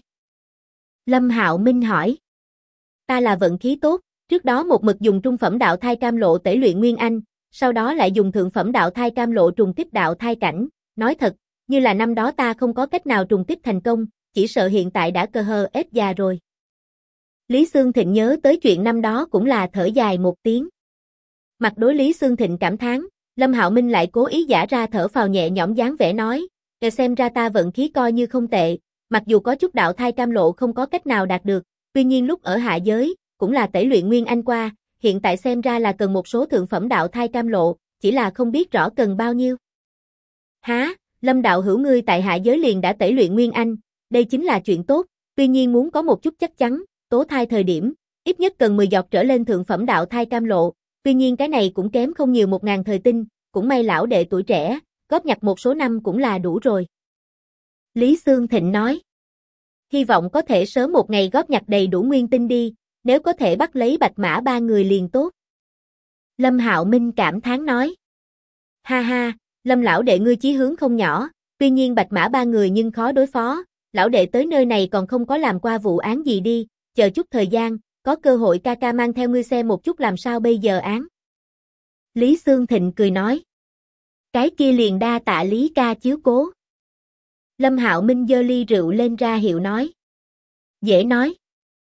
Lâm Hạo Minh hỏi. Ta là vận khí tốt, trước đó một mực dùng trung phẩm đạo thai cam lộ tẩy luyện Nguyên Anh, sau đó lại dùng thượng phẩm đạo thai cam lộ trùng kích đạo thai cảnh, nói thật, như là năm đó ta không có cách nào trùng kích thành công, chỉ sợ hiện tại đã cơ hờ ết già rồi. Lý Xương Thịnh nhớ tới chuyện năm đó cũng là thở dài một tiếng. Mặt đối Lý Xương Thịnh cảm thán, Lâm Hạo Minh lại cố ý giả ra thở phào nhẹ nhõm dáng vẻ nói, để xem ra ta vận khí coi như không tệ, mặc dù có chút đạo thai cam lộ không có cách nào đạt được, tuy nhiên lúc ở hạ giới, cũng là tẩy luyện Nguyên Anh qua, hiện tại xem ra là cần một số thượng phẩm đạo thai cam lộ, chỉ là không biết rõ cần bao nhiêu. Há, Lâm đạo hữu ngươi tại hạ giới liền đã tẩy luyện Nguyên Anh, đây chính là chuyện tốt, tuy nhiên muốn có một chút chắc chắn, tố thai thời điểm, ít nhất cần 10 giọt trở lên thượng phẩm đạo thai cam lộ, tuy nhiên cái này cũng kém không nhiều 1.000 thời tinh, cũng may lão đệ tuổi trẻ, góp nhặt một số năm cũng là đủ rồi. Lý Xương Thịnh nói. Hy vọng có thể sớm một ngày góp nhặt đầy đủ nguyên tinh đi, nếu có thể bắt lấy Bạch Mã ba người liền tốt. Lâm Hạo Minh cảm thán nói. Ha ha, Lâm lão đệ ngươi chí hướng không nhỏ, tuy nhiên Bạch Mã ba người nhưng khó đối phó, lão đệ tới nơi này còn không có làm qua vụ án gì đi, chờ chút thời gian, có cơ hội ca ca mang theo ngươi xem một chút làm sao bây giờ án. Lý Xương Thịnh cười nói. Cái kia liền đa tạ Lý ca chiếu cố. Lâm Hạo Minh giơ ly rượu lên ra hiệu nói. Dễ nói.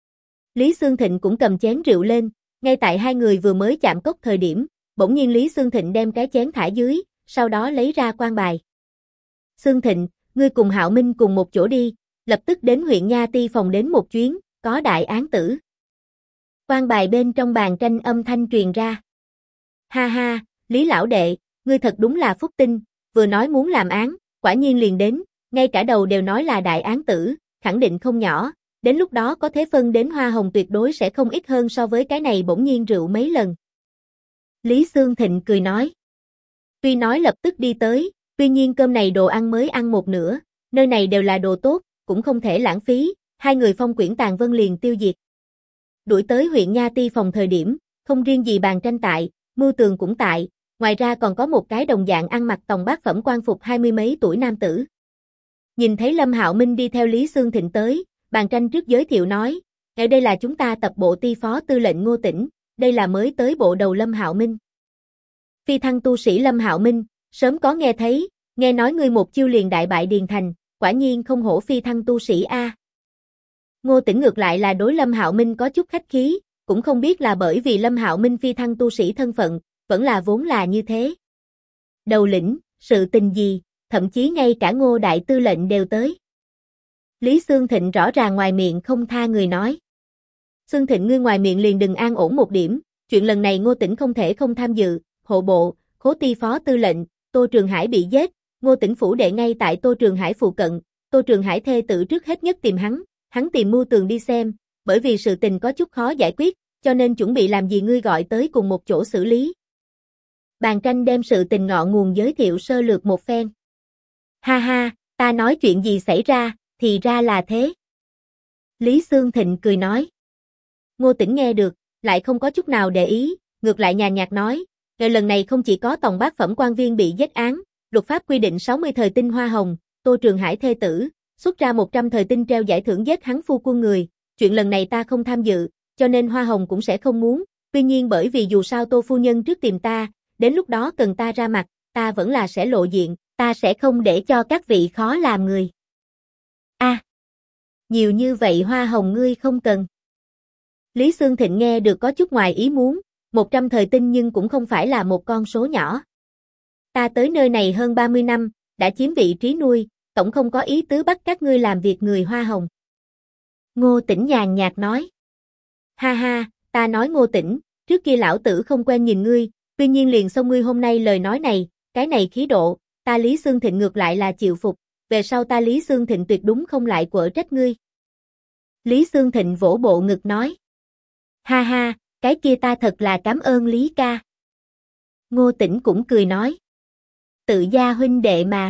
Lý Xương Thịnh cũng cầm chén rượu lên, ngay tại hai người vừa mới chạm cốc thời điểm, bỗng nhiên Lý Xương Thịnh đem cái chén thả dưới, sau đó lấy ra quan bài. Xương Thịnh, ngươi cùng Hạo Minh cùng một chỗ đi, lập tức đến huyện Nha Ti phòng đến một chuyến, có đại án tử. Quan bài bên trong bàn tranh âm thanh truyền ra. Ha ha, Lý lão đệ, ngươi thật đúng là phúc tinh, vừa nói muốn làm án, quả nhiên liền đến, ngay cả đầu đều nói là đại án tử, khẳng định không nhỏ, đến lúc đó có thế phân đến hoa hồng tuyệt đối sẽ không ít hơn so với cái này bỗng nhiên rượu mấy lần. Lý Xương Thịnh cười nói. Tuy nói lập tức đi tới, tuy nhiên cơm này đồ ăn mới ăn một nửa, nơi này đều là đồ tốt, cũng không thể lãng phí, hai người phong quyển tàn vân liền tiêu diệt. Đuổi tới huyện Nha Ti phòng thời điểm, không riêng gì bàn tranh tại, Mưu Tường cũng tại, ngoài ra còn có một cái đồng dạng ăn mặc tòng bát phẩm quan phục 20 mấy tuổi nam tử. Nhìn thấy Lâm Hạo Minh đi theo Lý Xương Thịnh tới, bàn tranh trước giới thiệu nói, ở đây là chúng ta tập bộ ti phó tư lệnh Ngô Tĩnh, đây là mới tới bộ đầu Lâm Hạo Minh. Phi thăng tu sĩ Lâm Hạo Minh, sớm có nghe thấy, nghe nói ngươi một chiêu liền đại bại Điền Thành, quả nhiên không hổ phi thăng tu sĩ a. Ngô Tĩnh ngược lại là đối Lâm Hạo Minh có chút khách khí, cũng không biết là bởi vì Lâm Hạo Minh phi thăng tu sĩ thân phận, vẫn là vốn là như thế. Đầu lĩnh, sự tình gì, thậm chí ngay cả Ngô đại tư lệnh đều tới. Lý Xương Thịnh rõ ràng ngoài miệng không tha người nói. Xương Thịnh ngươi ngoài miệng liền đừng an ổn một điểm, chuyện lần này Ngô Tĩnh không thể không tham dự, hộ bộ, Khố Ti phó tư lệnh, Tô Trường Hải bị giết, Ngô Tĩnh phủ đệ ngay tại Tô Trường Hải phụ cận, Tô Trường Hải thê tử trước hết nhất tìm hắn tìm Mưu Tường đi xem, bởi vì sự tình có chút khó giải quyết, cho nên chuẩn bị làm gì ngươi gọi tới cùng một chỗ xử lý. Bàn tranh đem sự tình ngọn nguồn giới thiệu sơ lược một phen. Ha ha, ta nói chuyện gì xảy ra, thì ra là thế. Lý Xương Thịnh cười nói. Ngô Tĩnh nghe được, lại không có chút nào để ý, ngược lại nhàn nhạt nói, ngày lần này không chỉ có tòng bát phẩm quan viên bị giết án, luật pháp quy định 60 thời tinh hoa hồng, Tô Trường Hải thê tử, xuất ra 100 thời tinh treo giải thưởng giết hắn phu quân người, chuyện lần này ta không tham dự, cho nên hoa hồng cũng sẽ không muốn, tuy nhiên bởi vì dù sao Tô phu nhân trước tìm ta, đến lúc đó cần ta ra mặt, ta vẫn là sẽ lộ diện, ta sẽ không để cho các vị khó làm người. Nhiều như vậy hoa hồng ngươi không cần. Lý Xương Thịnh nghe được có chút ngoài ý muốn, 100 thời tinh nhưng cũng không phải là một con số nhỏ. Ta tới nơi này hơn 30 năm, đã chiếm vị trí nuôi, tổng không có ý tứ bắt các ngươi làm việc người hoa hồng. Ngô Tĩnh nhàn nhạt nói. Ha ha, ta nói Ngô Tĩnh, trước kia lão tử không quen nhìn ngươi, tuy nhiên liền xong ngươi hôm nay lời nói này, cái này khí độ, ta Lý Xương Thịnh ngược lại là chịu phục, về sau ta Lý Xương Thịnh tuyệt đúng không lại quở trách ngươi. Lý Xương Thịnh vỗ bộ ngực nói. Ha ha, cái kia ta thật là cảm ơn Lý ca. Ngô Tĩnh cũng cười nói. Tự gia huynh đệ mà.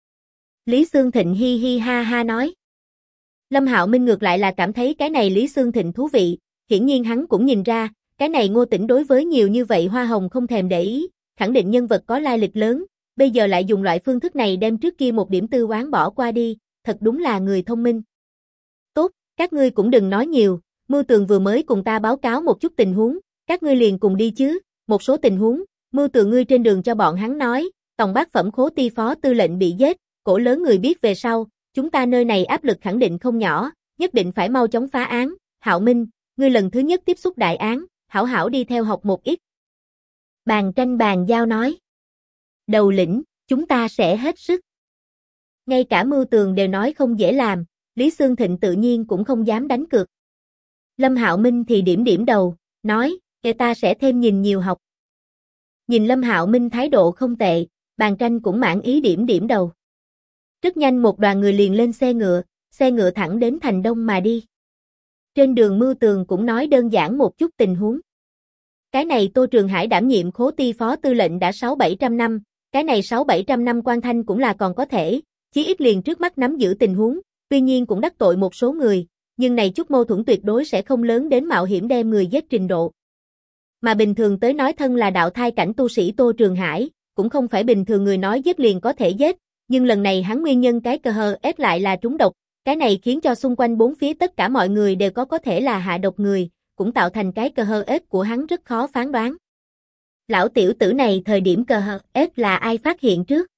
Lý Xương Thịnh hi hi ha ha nói. Lâm Hạo Minh ngược lại là cảm thấy cái này Lý Xương Thịnh thú vị, hiển nhiên hắn cũng nhìn ra, cái này Ngô Tĩnh đối với nhiều như vậy hoa hồng không thèm để ý, khẳng định nhân vật có lai lịch lớn, bây giờ lại dùng loại phương thức này đem trước kia một điểm tư oán bỏ qua đi, thật đúng là người thông minh. Tốt, các ngươi cũng đừng nói nhiều, Mưu Tường vừa mới cùng ta báo cáo một chút tình huống, các ngươi liền cùng đi chứ, một số tình huống, Mưu Tường ngươi trên đường cho bọn hắn nói, tòng bát phẩm Khố Ti phó tư lệnh bị giết, cổ lớn người biết về sau, chúng ta nơi này áp lực khẳng định không nhỏ, nhất định phải mau chóng phá án, Hạo Minh, ngươi lần thứ nhất tiếp xúc đại án, hảo hảo đi theo học một ít. Bàn tranh bàn giao nói. Đầu lĩnh, chúng ta sẽ hết sức. Ngay cả Mưu Tường đều nói không dễ làm, Lý Xương Thịnh tự nhiên cũng không dám đánh cược. Lâm Hạo Minh thì điểm đầu, nói, ta sẽ thêm nhìn nhiều học. Nhìn Lâm Hạo Minh thái độ không tệ, bàn tranh cũng mãn ý điểm đầu. Rất nhanh một đoàn người liền lên xe ngựa thẳng đến thành Đông mà đi. Trên đường Mưu Tường cũng nói đơn giản một chút tình huống. Cái này Tô Trường Hải đảm nhiệm Khố Ti phó tư lệnh đã 600-700 năm, cái này 600-700 năm quan thanh cũng là còn có thể, chí ít liền trước mắt nắm giữ tình huống, tuy nhiên cũng đắc tội một số người, nhưng này chút mâu thuẫn tuyệt đối sẽ không lớn đến mạo hiểm đem người giết trình độ. Mà bình thường tới nói thân là đạo thai cảnh tu sĩ Tô Trường Hải, cũng không phải bình thường người nói giết liền có thể giết, nhưng lần này hắn nguyên nhân cái cờ hờ ép lại là trúng độc, cái này khiến cho xung quanh bốn phía tất cả mọi người đều có thể là hạ độc người, cũng tạo thành cái cờ hờ ép của hắn rất khó phán đoán. Lão tiểu tử này thời điểm cờ hờ ép là ai phát hiện trước?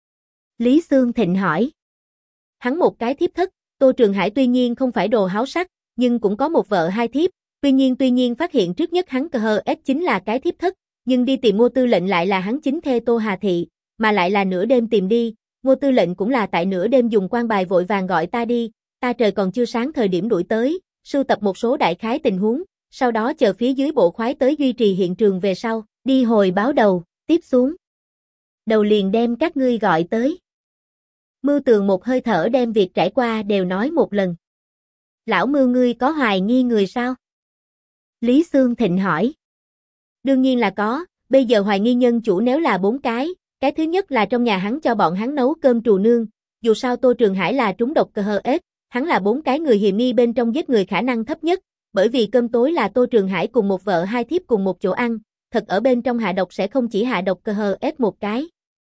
Lý Xương Thịnh hỏi. Hắn một cái thiếp thất, Tô Trường Hải tuy nhiên không phải đồ háo sắc, nhưng cũng có một vợ hai thiếp, tuy nhiên phát hiện trước nhất hắn cờ hờ ép chính là cái thiếp thất, nhưng đi tìm Ngô tư lệnh lại là hắn chính thê Tô Hà Thị, mà lại là nửa đêm tìm đi, Ngô tư lệnh cũng là tại nửa đêm dùng quan bài vội vàng gọi ta đi, ta trời còn chưa sáng thời điểm đuổi tới, sưu tập một số đại khái tình huống, sau đó chờ phía dưới bộ khoái tới duy trì hiện trường về sau, đi hồi báo đầu, tiếp xuống. Đầu liền đem các ngươi gọi tới. Mưu Tường một hơi thở đem việc trải qua đều nói một lần. Lão Mưu ngươi có hoài nghi người sao? Lý Xương Thịnh hỏi. Đương nhiên là có, bây giờ hoài nghi nhân chủ nếu là 4 cái thứ nhất là trong nhà hắn cho bọn hắn nấu cơm trù nương, dù sao Tô Trường Hải là trúng độc CHS, hắn là 4 cái người hiềm nghi bên trong giết người khả năng thấp nhất, bởi vì cơm tối là Tô Trường Hải cùng một vợ hai thiếp cùng một chỗ ăn, thật ở bên trong hạ độc sẽ không chỉ hạ độc CHS một cái.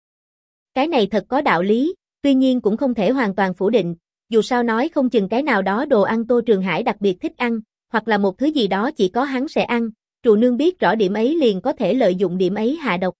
Cái này thật có đạo lý, tuy nhiên cũng không thể hoàn toàn phủ định, dù sao nói không chừng cái nào đó đồ ăn Tô Trường Hải đặc biệt thích ăn, hoặc là một thứ gì đó chỉ có hắn sẽ ăn, trù nương biết rõ điểm ấy liền có thể lợi dụng điểm ấy hạ độc.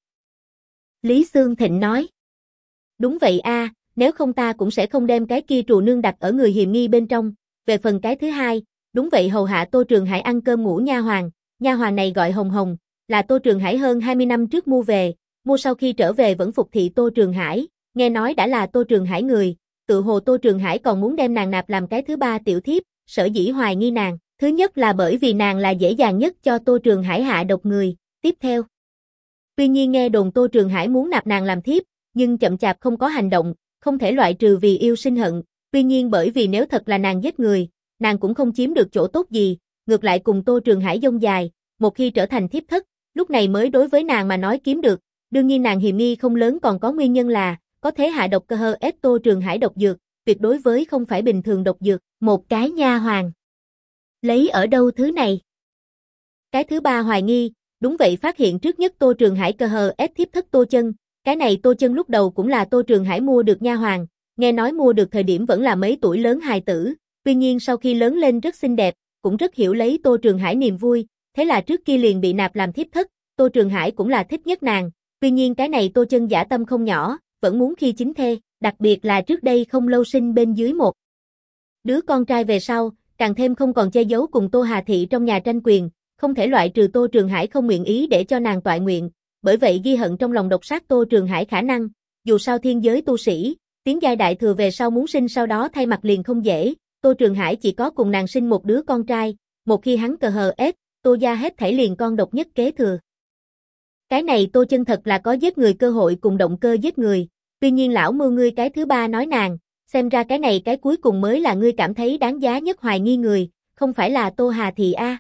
Lý Xương Thịnh nói. Đúng vậy a, nếu không ta cũng sẽ không đem cái kia trù nương đặt ở người hiềm nghi bên trong. Về phần cái thứ hai, đúng vậy hầu hạ Tô Trường Hải ăn cơm ngủ nha hoàn này gọi Hồng Hồng, là Tô Trường Hải hơn 20 năm trước mua về, mua sau khi trở về vẫn phục thị Tô Trường Hải, nghe nói đã là Tô Trường Hải người, tự hồ Tô Trường Hải còn muốn đem nàng nạp làm cái thứ ba tiểu thiếp, sở dĩ hoài nghi nàng, thứ nhất là bởi vì nàng là dễ dàng nhất cho Tô Trường Hải hạ độc người, tiếp theo. Tuy nhiên nghe đồn Tô Trường Hải muốn nạp nàng làm thiếp, nhưng chậm chạp không có hành động, không thể loại trừ vì yêu sinh hận, tuy nhiên bởi vì nếu thật là nàng giết người, nàng cũng không chiếm được chỗ tốt gì, ngược lại cùng Tô Trường Hải dông dài, một khi trở thành thiếp thất, lúc này mới đối với nàng mà nói kiếm được, đương nhiên nàng hiềm nghi không lớn còn có nguyên nhân là, có thể hạ độc CHS Tô Trường Hải độc dược, tuyệt đối với không phải bình thường độc dược, một cái nha hoàn. Lấy ở đâu thứ này? Cái thứ ba hoài nghi, đúng vậy phát hiện trước nhất Tô Trường Hải CHS thiếp thất Tô Chân, cái này Tô Chân lúc đầu cũng là Tô Trường Hải mua được nha hoàn, nghe nói mua được thời điểm vẫn là mấy tuổi lớn hài tử, tuy nhiên sau khi lớn lên rất xinh đẹp, cũng rất hiểu lấy Tô Trường Hải niềm vui, thế là trước kia liền bị nạp làm thiếp thất, Tô Trường Hải cũng là thích nhất nàng, tuy nhiên cái này Tô Chân dã tâm không nhỏ, vẫn muốn khi chính thê, đặc biệt là trước đây không lâu sinh bên dưới một đứa con trai về sau, càng thêm không còn che giấu cùng Tô Hà Thị trong nhà tranh quyền, không thể loại trừ Tô Trường Hải không nguyện ý để cho nàng toại nguyện, bởi vậy ghi hận trong lòng độc sát Tô Trường Hải khả năng, dù sao thiên giới tu sĩ, tiến giai đại thừa về sau muốn sinh sau đó thay mặt liền không dễ, Tô Trường Hải chỉ có cùng nàng sinh một đứa con trai, một khi hắn CHS, Tô gia hết thảy liền con độc nhất kế thừa. Cái này Tô Chân thật là có giết người cơ hội cùng động cơ giết người, tuy nhiên lão Mưu ngươi cái thứ ba nói nàng, xem ra cái này cái cuối cùng mới là ngươi cảm thấy đáng giá nhất hoài nghi người, không phải là Tô Hà Thị a?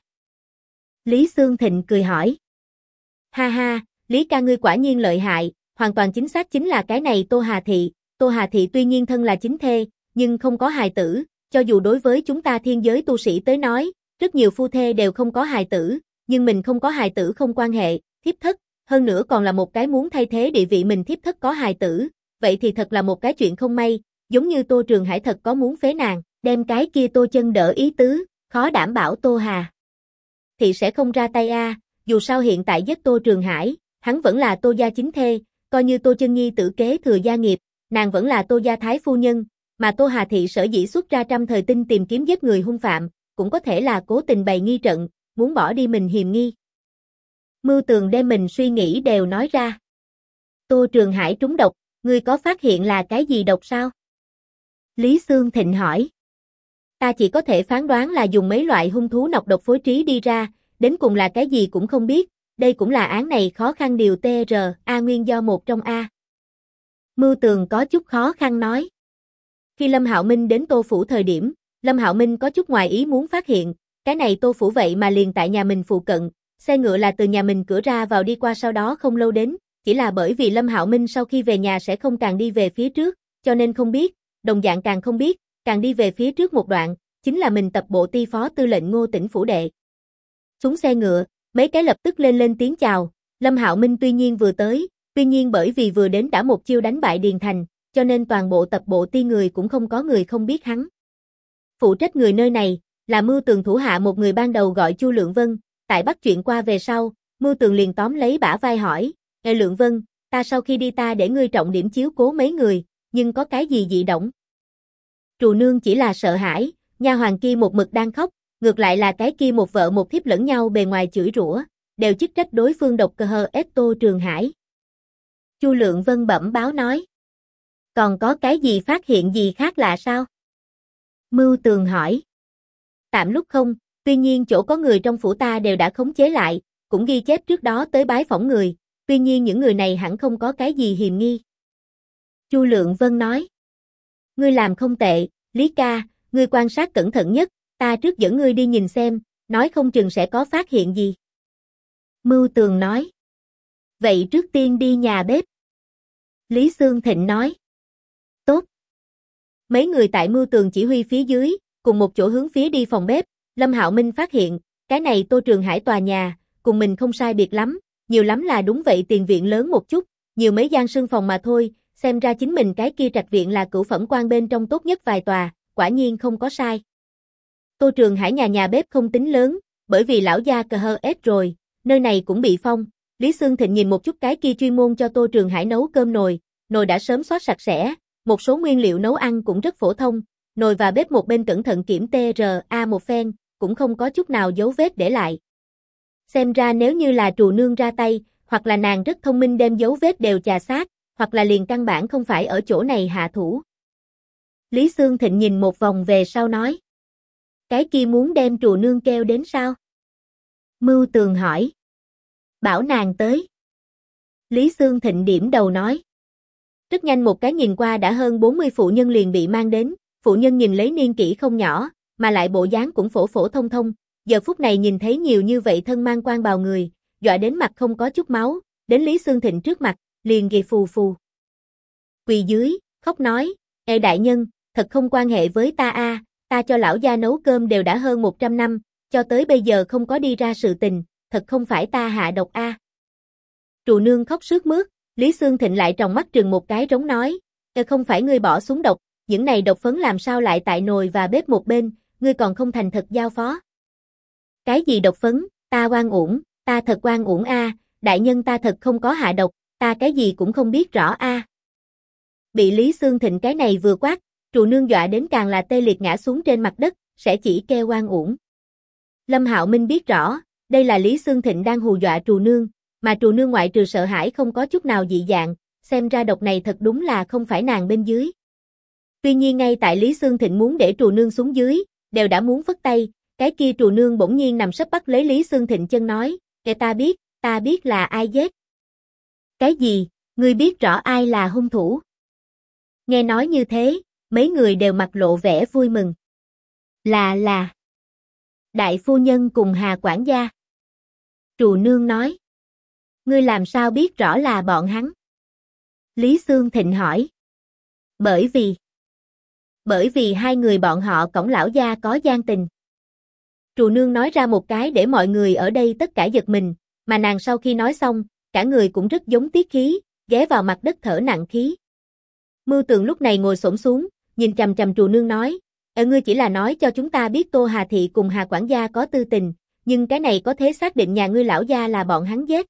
Lý Xương Thịnh cười hỏi. Ha ha, Lý ca ngươi quả nhiên lợi hại, hoàn toàn chính xác chính là cái này Tô Hà Thị. Tô Hà Thị tuy nhiên thân là chính thê, nhưng không có hài tử, cho dù đối với chúng ta thiên giới tu sĩ tới nói, rất nhiều phu thê đều không có hài tử, nhưng mình không có hài tử không quan hệ, thiếp thất, hơn nữa còn là một cái muốn thay thế địa vị mình thiếp thất có hài tử, vậy thì thật là một cái chuyện không may, giống như Tô Trường Hải thật có muốn phế nàng, đem cái kia Tô Chân đỡ ý tứ, khó đảm bảo Tô Hà Thị sẽ không ra tay a, dù sao hiện tại giết Tô Trường Hải, hắn vẫn là Tô gia chính thê, coi như Tô Chân nhi tử kế thừa gia nghiệp, nàng vẫn là Tô gia thái phu nhân, mà Tô Hà Thị sở dĩ xuất ra trăm thời tinh tìm kiếm giết người hung phạm, cũng có thể là cố tình bày nghi trận, muốn bỏ đi mình hiềm nghi. Mưu Tường đem mình suy nghĩ đều nói ra. Tô Trường Hải trúng độc, ngươi có phát hiện là cái gì độc sao? Lý Xương Thịnh hỏi. Ta chỉ có thể phán đoán là dùng mấy loại hung thú nọc độc phối trí đi ra, đến cùng là cái gì cũng không biết, đây cũng là án này khó khăn điều TRA nguyên do một trong A. Mưu Tường có chút khó khăn nói. Khi Lâm Hạo Minh đến Tô Phủ thời điểm, Lâm Hạo Minh có chút ngoài ý muốn phát hiện, cái này Tô Phủ vậy mà liền tại nhà mình phụ cận, xe ngựa là từ nhà mình cửa ra vào đi qua sau đó không lâu đến, chỉ là bởi vì Lâm Hạo Minh sau khi về nhà sẽ không càng đi về phía trước, cho nên không biết, đồng dạng càng không biết, càng đi về phía trước một đoạn, chính là mình tập bộ ti phó tư lệnh Ngô Tĩnh phủ đệ. Xuống xe ngựa, mấy cái lập tức lên tiếng chào, Lâm Hạo Minh tuy nhiên vừa tới, tuy nhiên bởi vì vừa đến đã một chiêu đánh bại Điền Thành, cho nên toàn bộ tập bộ ti người cũng không có người không biết hắn. Phụ trách người nơi này, là Mưu Tường thủ hạ một người ban đầu gọi Chu Lượng Vân, tại bắt chuyện qua về sau, Mưu Tường liền tóm lấy bả vai hỏi, Ê Lượng Vân, ta sau khi đi ta để ngươi trọng điểm chiếu cố mấy người, nhưng có cái gì dị động? Trù nương chỉ là sợ hãi, nha hoàn kia một mực đang khóc, ngược lại là cái kia một vợ một thiếp lẫn nhau bề ngoài chửi rủa, đều chức trách đối phương độc CHS Tô Trường Hải. Chu Lượng Vân bẩm báo nói. Còn có cái gì phát hiện gì khác lạ sao? Mưu Tường hỏi. Tạm lúc không, tuy nhiên chỗ có người trong phủ ta đều đã khống chế lại, cũng ghi chép trước đó tới bái phỏng người, tuy nhiên những người này hẳn không có cái gì hiềm nghi. Chu Lượng Vân nói. Ngươi làm không tệ, Lý ca, ngươi quan sát cẩn thận nhất, ta trước dẫn ngươi đi nhìn xem, nói không chừng sẽ có phát hiện gì. Mưu Tường nói. Vậy trước tiên đi nhà bếp. Lý Xương Thịnh nói. Tốt. Mấy người tại Mưu Tường chỉ huy phía dưới, cùng một chỗ hướng phía đi phòng bếp, Lâm Hạo Minh phát hiện, cái này Tô Trường Hải tòa nhà, cùng mình không sai biệt lắm, nhiều lắm là đúng vậy tiền viện lớn một chút, nhiều mấy gian sương phòng mà thôi, xem ra chính mình cái kia trạch viện là cửu phẩm quan bên trong tốt nhất vài tòa, quả nhiên không có sai. Tô Trường Hải nhà bếp không tính lớn, bởi vì lão gia cờ hơ ết rồi, nơi này cũng bị phong. Lý Xương Thịnh nhìn một chút cái kia chuyên môn cho Tô Trường Hải nấu cơm nồi đã sớm xóa sạch sẽ, một số nguyên liệu nấu ăn cũng rất phổ thông, nồi và bếp một bên cẩn thận kiểm TRA một phen, cũng không có chút nào dấu vết để lại. Xem ra nếu như là trù nương ra tay, hoặc là nàng rất thông minh đem dấu vết đều chà sát, hoặc là liền căn bản không phải ở chỗ này hạ thủ. Lý Xương Thịnh nhìn một vòng về sau nói. Cái kia muốn đem trù nương kêu đến sao? Mưu Tường hỏi. Bảo nàng tới. Lý Xương Thịnh điểm đầu nói. Rất nhanh một cái nhìn qua đã hơn 40 phụ nhân liền bị mang đến, phụ nhân nhìn lấy niên kỷ không nhỏ, mà lại bộ dáng cũng phổ phổ thông thông, giờ phút này nhìn thấy nhiều như vậy thân mang quan bào người, dọa đến mặt không có chút máu, đến Lý Xương Thịnh trước mặt, liền ghì phù phù. Quỳ dưới, khóc nói, Ê đại nhân, thật không quan hệ với ta a, ta cho lão gia nấu cơm đều đã hơn 100 năm, cho tới bây giờ không có đi ra sự tình, thật không phải ta hạ độc a. Trù nương khóc sướt mướt, Lý Xương Thịnh lại tròng mắt trừng một cái rống nói, không phải ngươi bỏ xuống độc, những này độc phấn làm sao lại tại nồi và bếp một bên, ngươi còn không thành thật giao phó. Cái gì độc phấn, ta oan uổng, ta thật oan uổng a, đại nhân ta thật không có hạ độc, ta cái gì cũng không biết rõ a. Bị Lý Xương Thịnh cái này vừa quát, trù nương dọa đến càng là tê liệt ngã xuống trên mặt đất, sẽ chỉ kêu oan uổng. Lâm Hạo Minh biết rõ, đây là Lý Xương Thịnh đang hù dọa trù nương, mà trù nương ngoại trừ sợ hãi không có chút nào dị dạng, xem ra độc này thật đúng là không phải nàng bên dưới. Tuy nhiên ngay tại Lý Xương Thịnh muốn để trù nương xuống dưới, đều đã muốn phất tay, cái kia trù nương bỗng nhiên nằm sấp bắt lấy Lý Xương Thịnh chân nói, kể ta biết là ai giết. Cái gì, ngươi biết rõ ai là hung thủ? Nghe nói như thế, mấy người đều mặt lộ vẻ vui mừng. Là đại phu nhân cùng Hà quản gia. Trù nương nói. Ngươi làm sao biết rõ là bọn hắn? Lý Xương Thịnh hỏi. Bởi vì hai người bọn họ cõng lão gia có gian tình. Trù nương nói ra một cái để mọi người ở đây tất cả giật mình, mà nàng sau khi nói xong, cả người cũng rất giống tiết khí, ghé vào mặt đất thở nặng khí. Mưu Tường lúc này ngồi xổm xuống, nhìn chằm chằm trù nương nói, ngươi chỉ là nói cho chúng ta biết Tô Hà Thị cùng Hà quản gia có tư tình, nhưng cái này có thể xác định nhà ngươi lão gia là bọn hắn giết.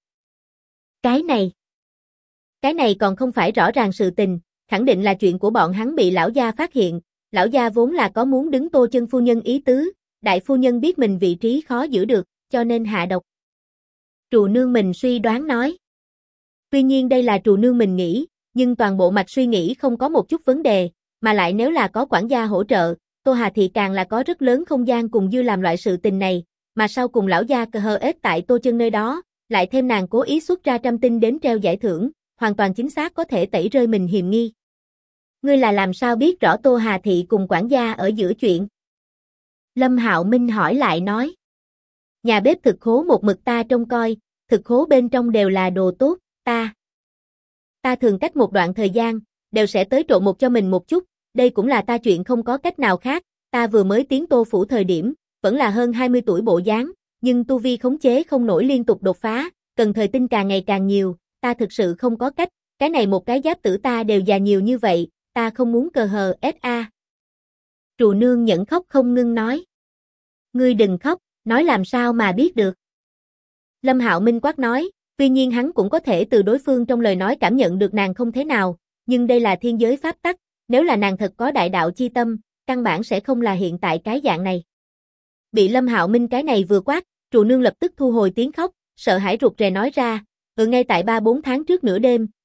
Cái này còn không phải rõ ràng sự tình, khẳng định là chuyện của bọn hắn bị lão gia phát hiện, lão gia vốn là có muốn đứng Tô chân phu nhân ý tứ, đại phu nhân biết mình vị trí khó giữ được, cho nên hạ độc. Trù nương mình suy đoán nói. Tuy nhiên đây là trù nương mình nghĩ, nhưng toàn bộ mạch suy nghĩ không có một chút vấn đề, mà lại nếu là có quản gia hỗ trợ, Tô Hà Thị càng là có rất lớn không gian cùng dư làm loại sự tình này, mà sau cùng lão gia cờ hờ ết tại Tô chân nơi đó, lại thêm nàng cố ý xuất ra trăm tinh đến treo giải thưởng, hoàn toàn chính xác có thể tẩy rơi mình hiềm nghi. Ngươi là làm sao biết rõ Tô Hà Thị cùng quản gia ở giữa chuyện? Lâm Hạo Minh hỏi lại nói. Nhà bếp thực khố một mực ta trông coi, thực khố bên trong đều là đồ tốt, ta thường cách một đoạn thời gian, đều sẽ tới trộn một cho mình một chút, đây cũng là ta chuyện không có cách nào khác, ta vừa mới tiến Tô phủ thời điểm, vẫn là hơn 20 tuổi bộ dáng, nhưng tu vi khống chế không nổi liên tục đột phá, cần thời tinh càng ngày càng nhiều, ta thực sự không có cách, cái này một cái giáp tử ta đều già nhiều như vậy, ta không muốn cờ hờ SA. Trù nương nhẫn khóc không ngưng nói. Ngươi đừng khóc, nói làm sao mà biết được. Lâm Hạo Minh quát nói, tuy nhiên hắn cũng có thể từ đối phương trong lời nói cảm nhận được nàng không thế nào, nhưng đây là thiên giới pháp tắc, nếu là nàng thật có đại đạo chi tâm, căn bản sẽ không là hiện tại cái dạng này. Bị Lâm Hạo Minh cái này vừa quát, trù nương lập tức thu hồi tiếng khóc, sợ hãi rụt rè nói ra, ngay tại 3-4 tháng trước nửa đêm,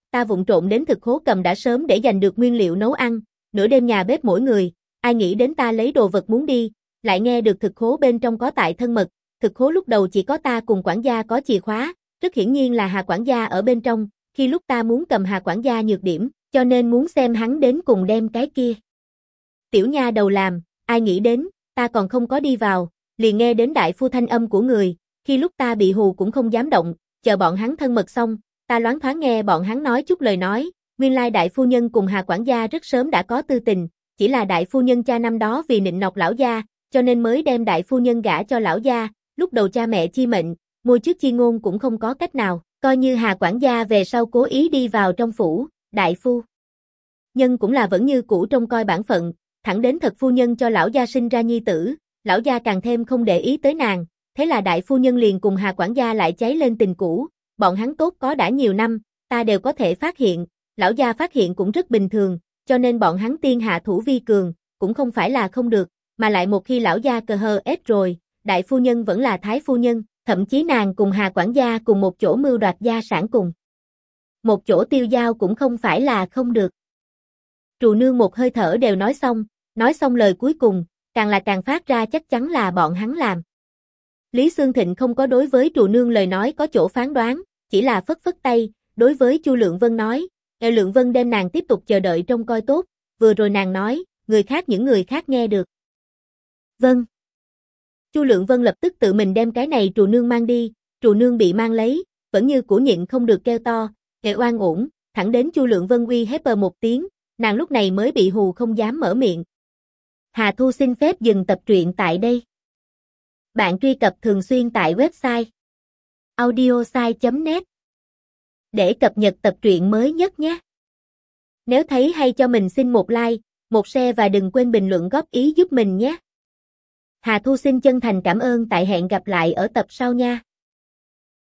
ta vụng trộn đến thực khố cầm đã sớm để dành được nguyên liệu nấu ăn, nửa đêm nhà bếp mỗi người, ai nghĩ đến ta lấy đồ vật muốn đi, lại nghe được thực khố bên trong có tại thân mật, thực khố lúc đầu chỉ có ta cùng quản gia có chìa khóa, rất hiển nhiên là Hà quản gia ở bên trong, khi lúc ta muốn cầm Hà quản gia nhược điểm, cho nên muốn xem hắn đến cùng đem cái kia. Tiểu nha đầu làm, ai nghĩ đến, ta còn không có đi vào, liền nghe đến đại phu thanh âm của người, khi lúc ta bị hù cũng không dám động, chờ bọn hắn thân mật xong, ta loáng thoáng nghe bọn hắn nói chút lời nói, nguyên lai đại phu nhân cùng Hà quản gia rất sớm đã có tư tình, chỉ là đại phu nhân cha năm đó vì nịnh nọt lão gia, cho nên mới đem đại phu nhân gả cho lão gia, lúc đầu cha mẹ chi mệnh, môi trước chi ngôn cũng không có cách nào, coi như Hà quản gia về sau cố ý đi vào trong phủ, đại phu nhân cũng là vẫn như cũ trông coi bản phận, thẳng đến thật phu nhân cho lão gia sinh ra nhi tử, lão gia càng thêm không để ý tới nàng, thế là đại phu nhân liền cùng Hà quản gia lại cháy lên tình cũ, bọn hắn tốt có đã nhiều năm, ta đều có thể phát hiện, lão gia phát hiện cũng rất bình thường, cho nên bọn hắn tiên hạ thủ vi cường, cũng không phải là không được, mà lại một khi lão gia cờ hờ ết rồi, đại phu nhân vẫn là thái phu nhân, thậm chí nàng cùng Hà quản gia cùng một chỗ mưu đoạt gia sản cùng. Một chỗ tiêu dao cũng không phải là không được. Trù nương một hơi thở đều nói xong lời cuối cùng, càng là càng phát ra chắc chắn là bọn hắn làm. Lý Xương Thịnh không có đối với Trù nương lời nói có chỗ phán đoán, chỉ là phất phất tay, đối với Chu Lượng Vân nói, Lượng Vân đem nàng tiếp tục chờ đợi trông coi tốt, vừa rồi nàng nói, những người khác nghe được. Vâng. Chu Lượng Vân lập tức tự mình đem cái này Trù nương mang đi, Trù nương bị mang lấy, vẫn như cũ nhịn không được kêu to, oan uổng, thẳng đến Chu Lượng Vân uy hiếp một tiếng, nàng lúc này mới bị hù không dám mở miệng. Hà Thu xin phép dừng tập truyện tại đây. Bạn truy cập thường xuyên tại website audiosai.net để cập nhật tập truyện mới nhất nhé. Nếu thấy hay cho mình xin một like, một share và đừng quên bình luận góp ý giúp mình nhé. Hà Thu xin chân thành cảm ơn, tại hẹn gặp lại ở tập sau nha.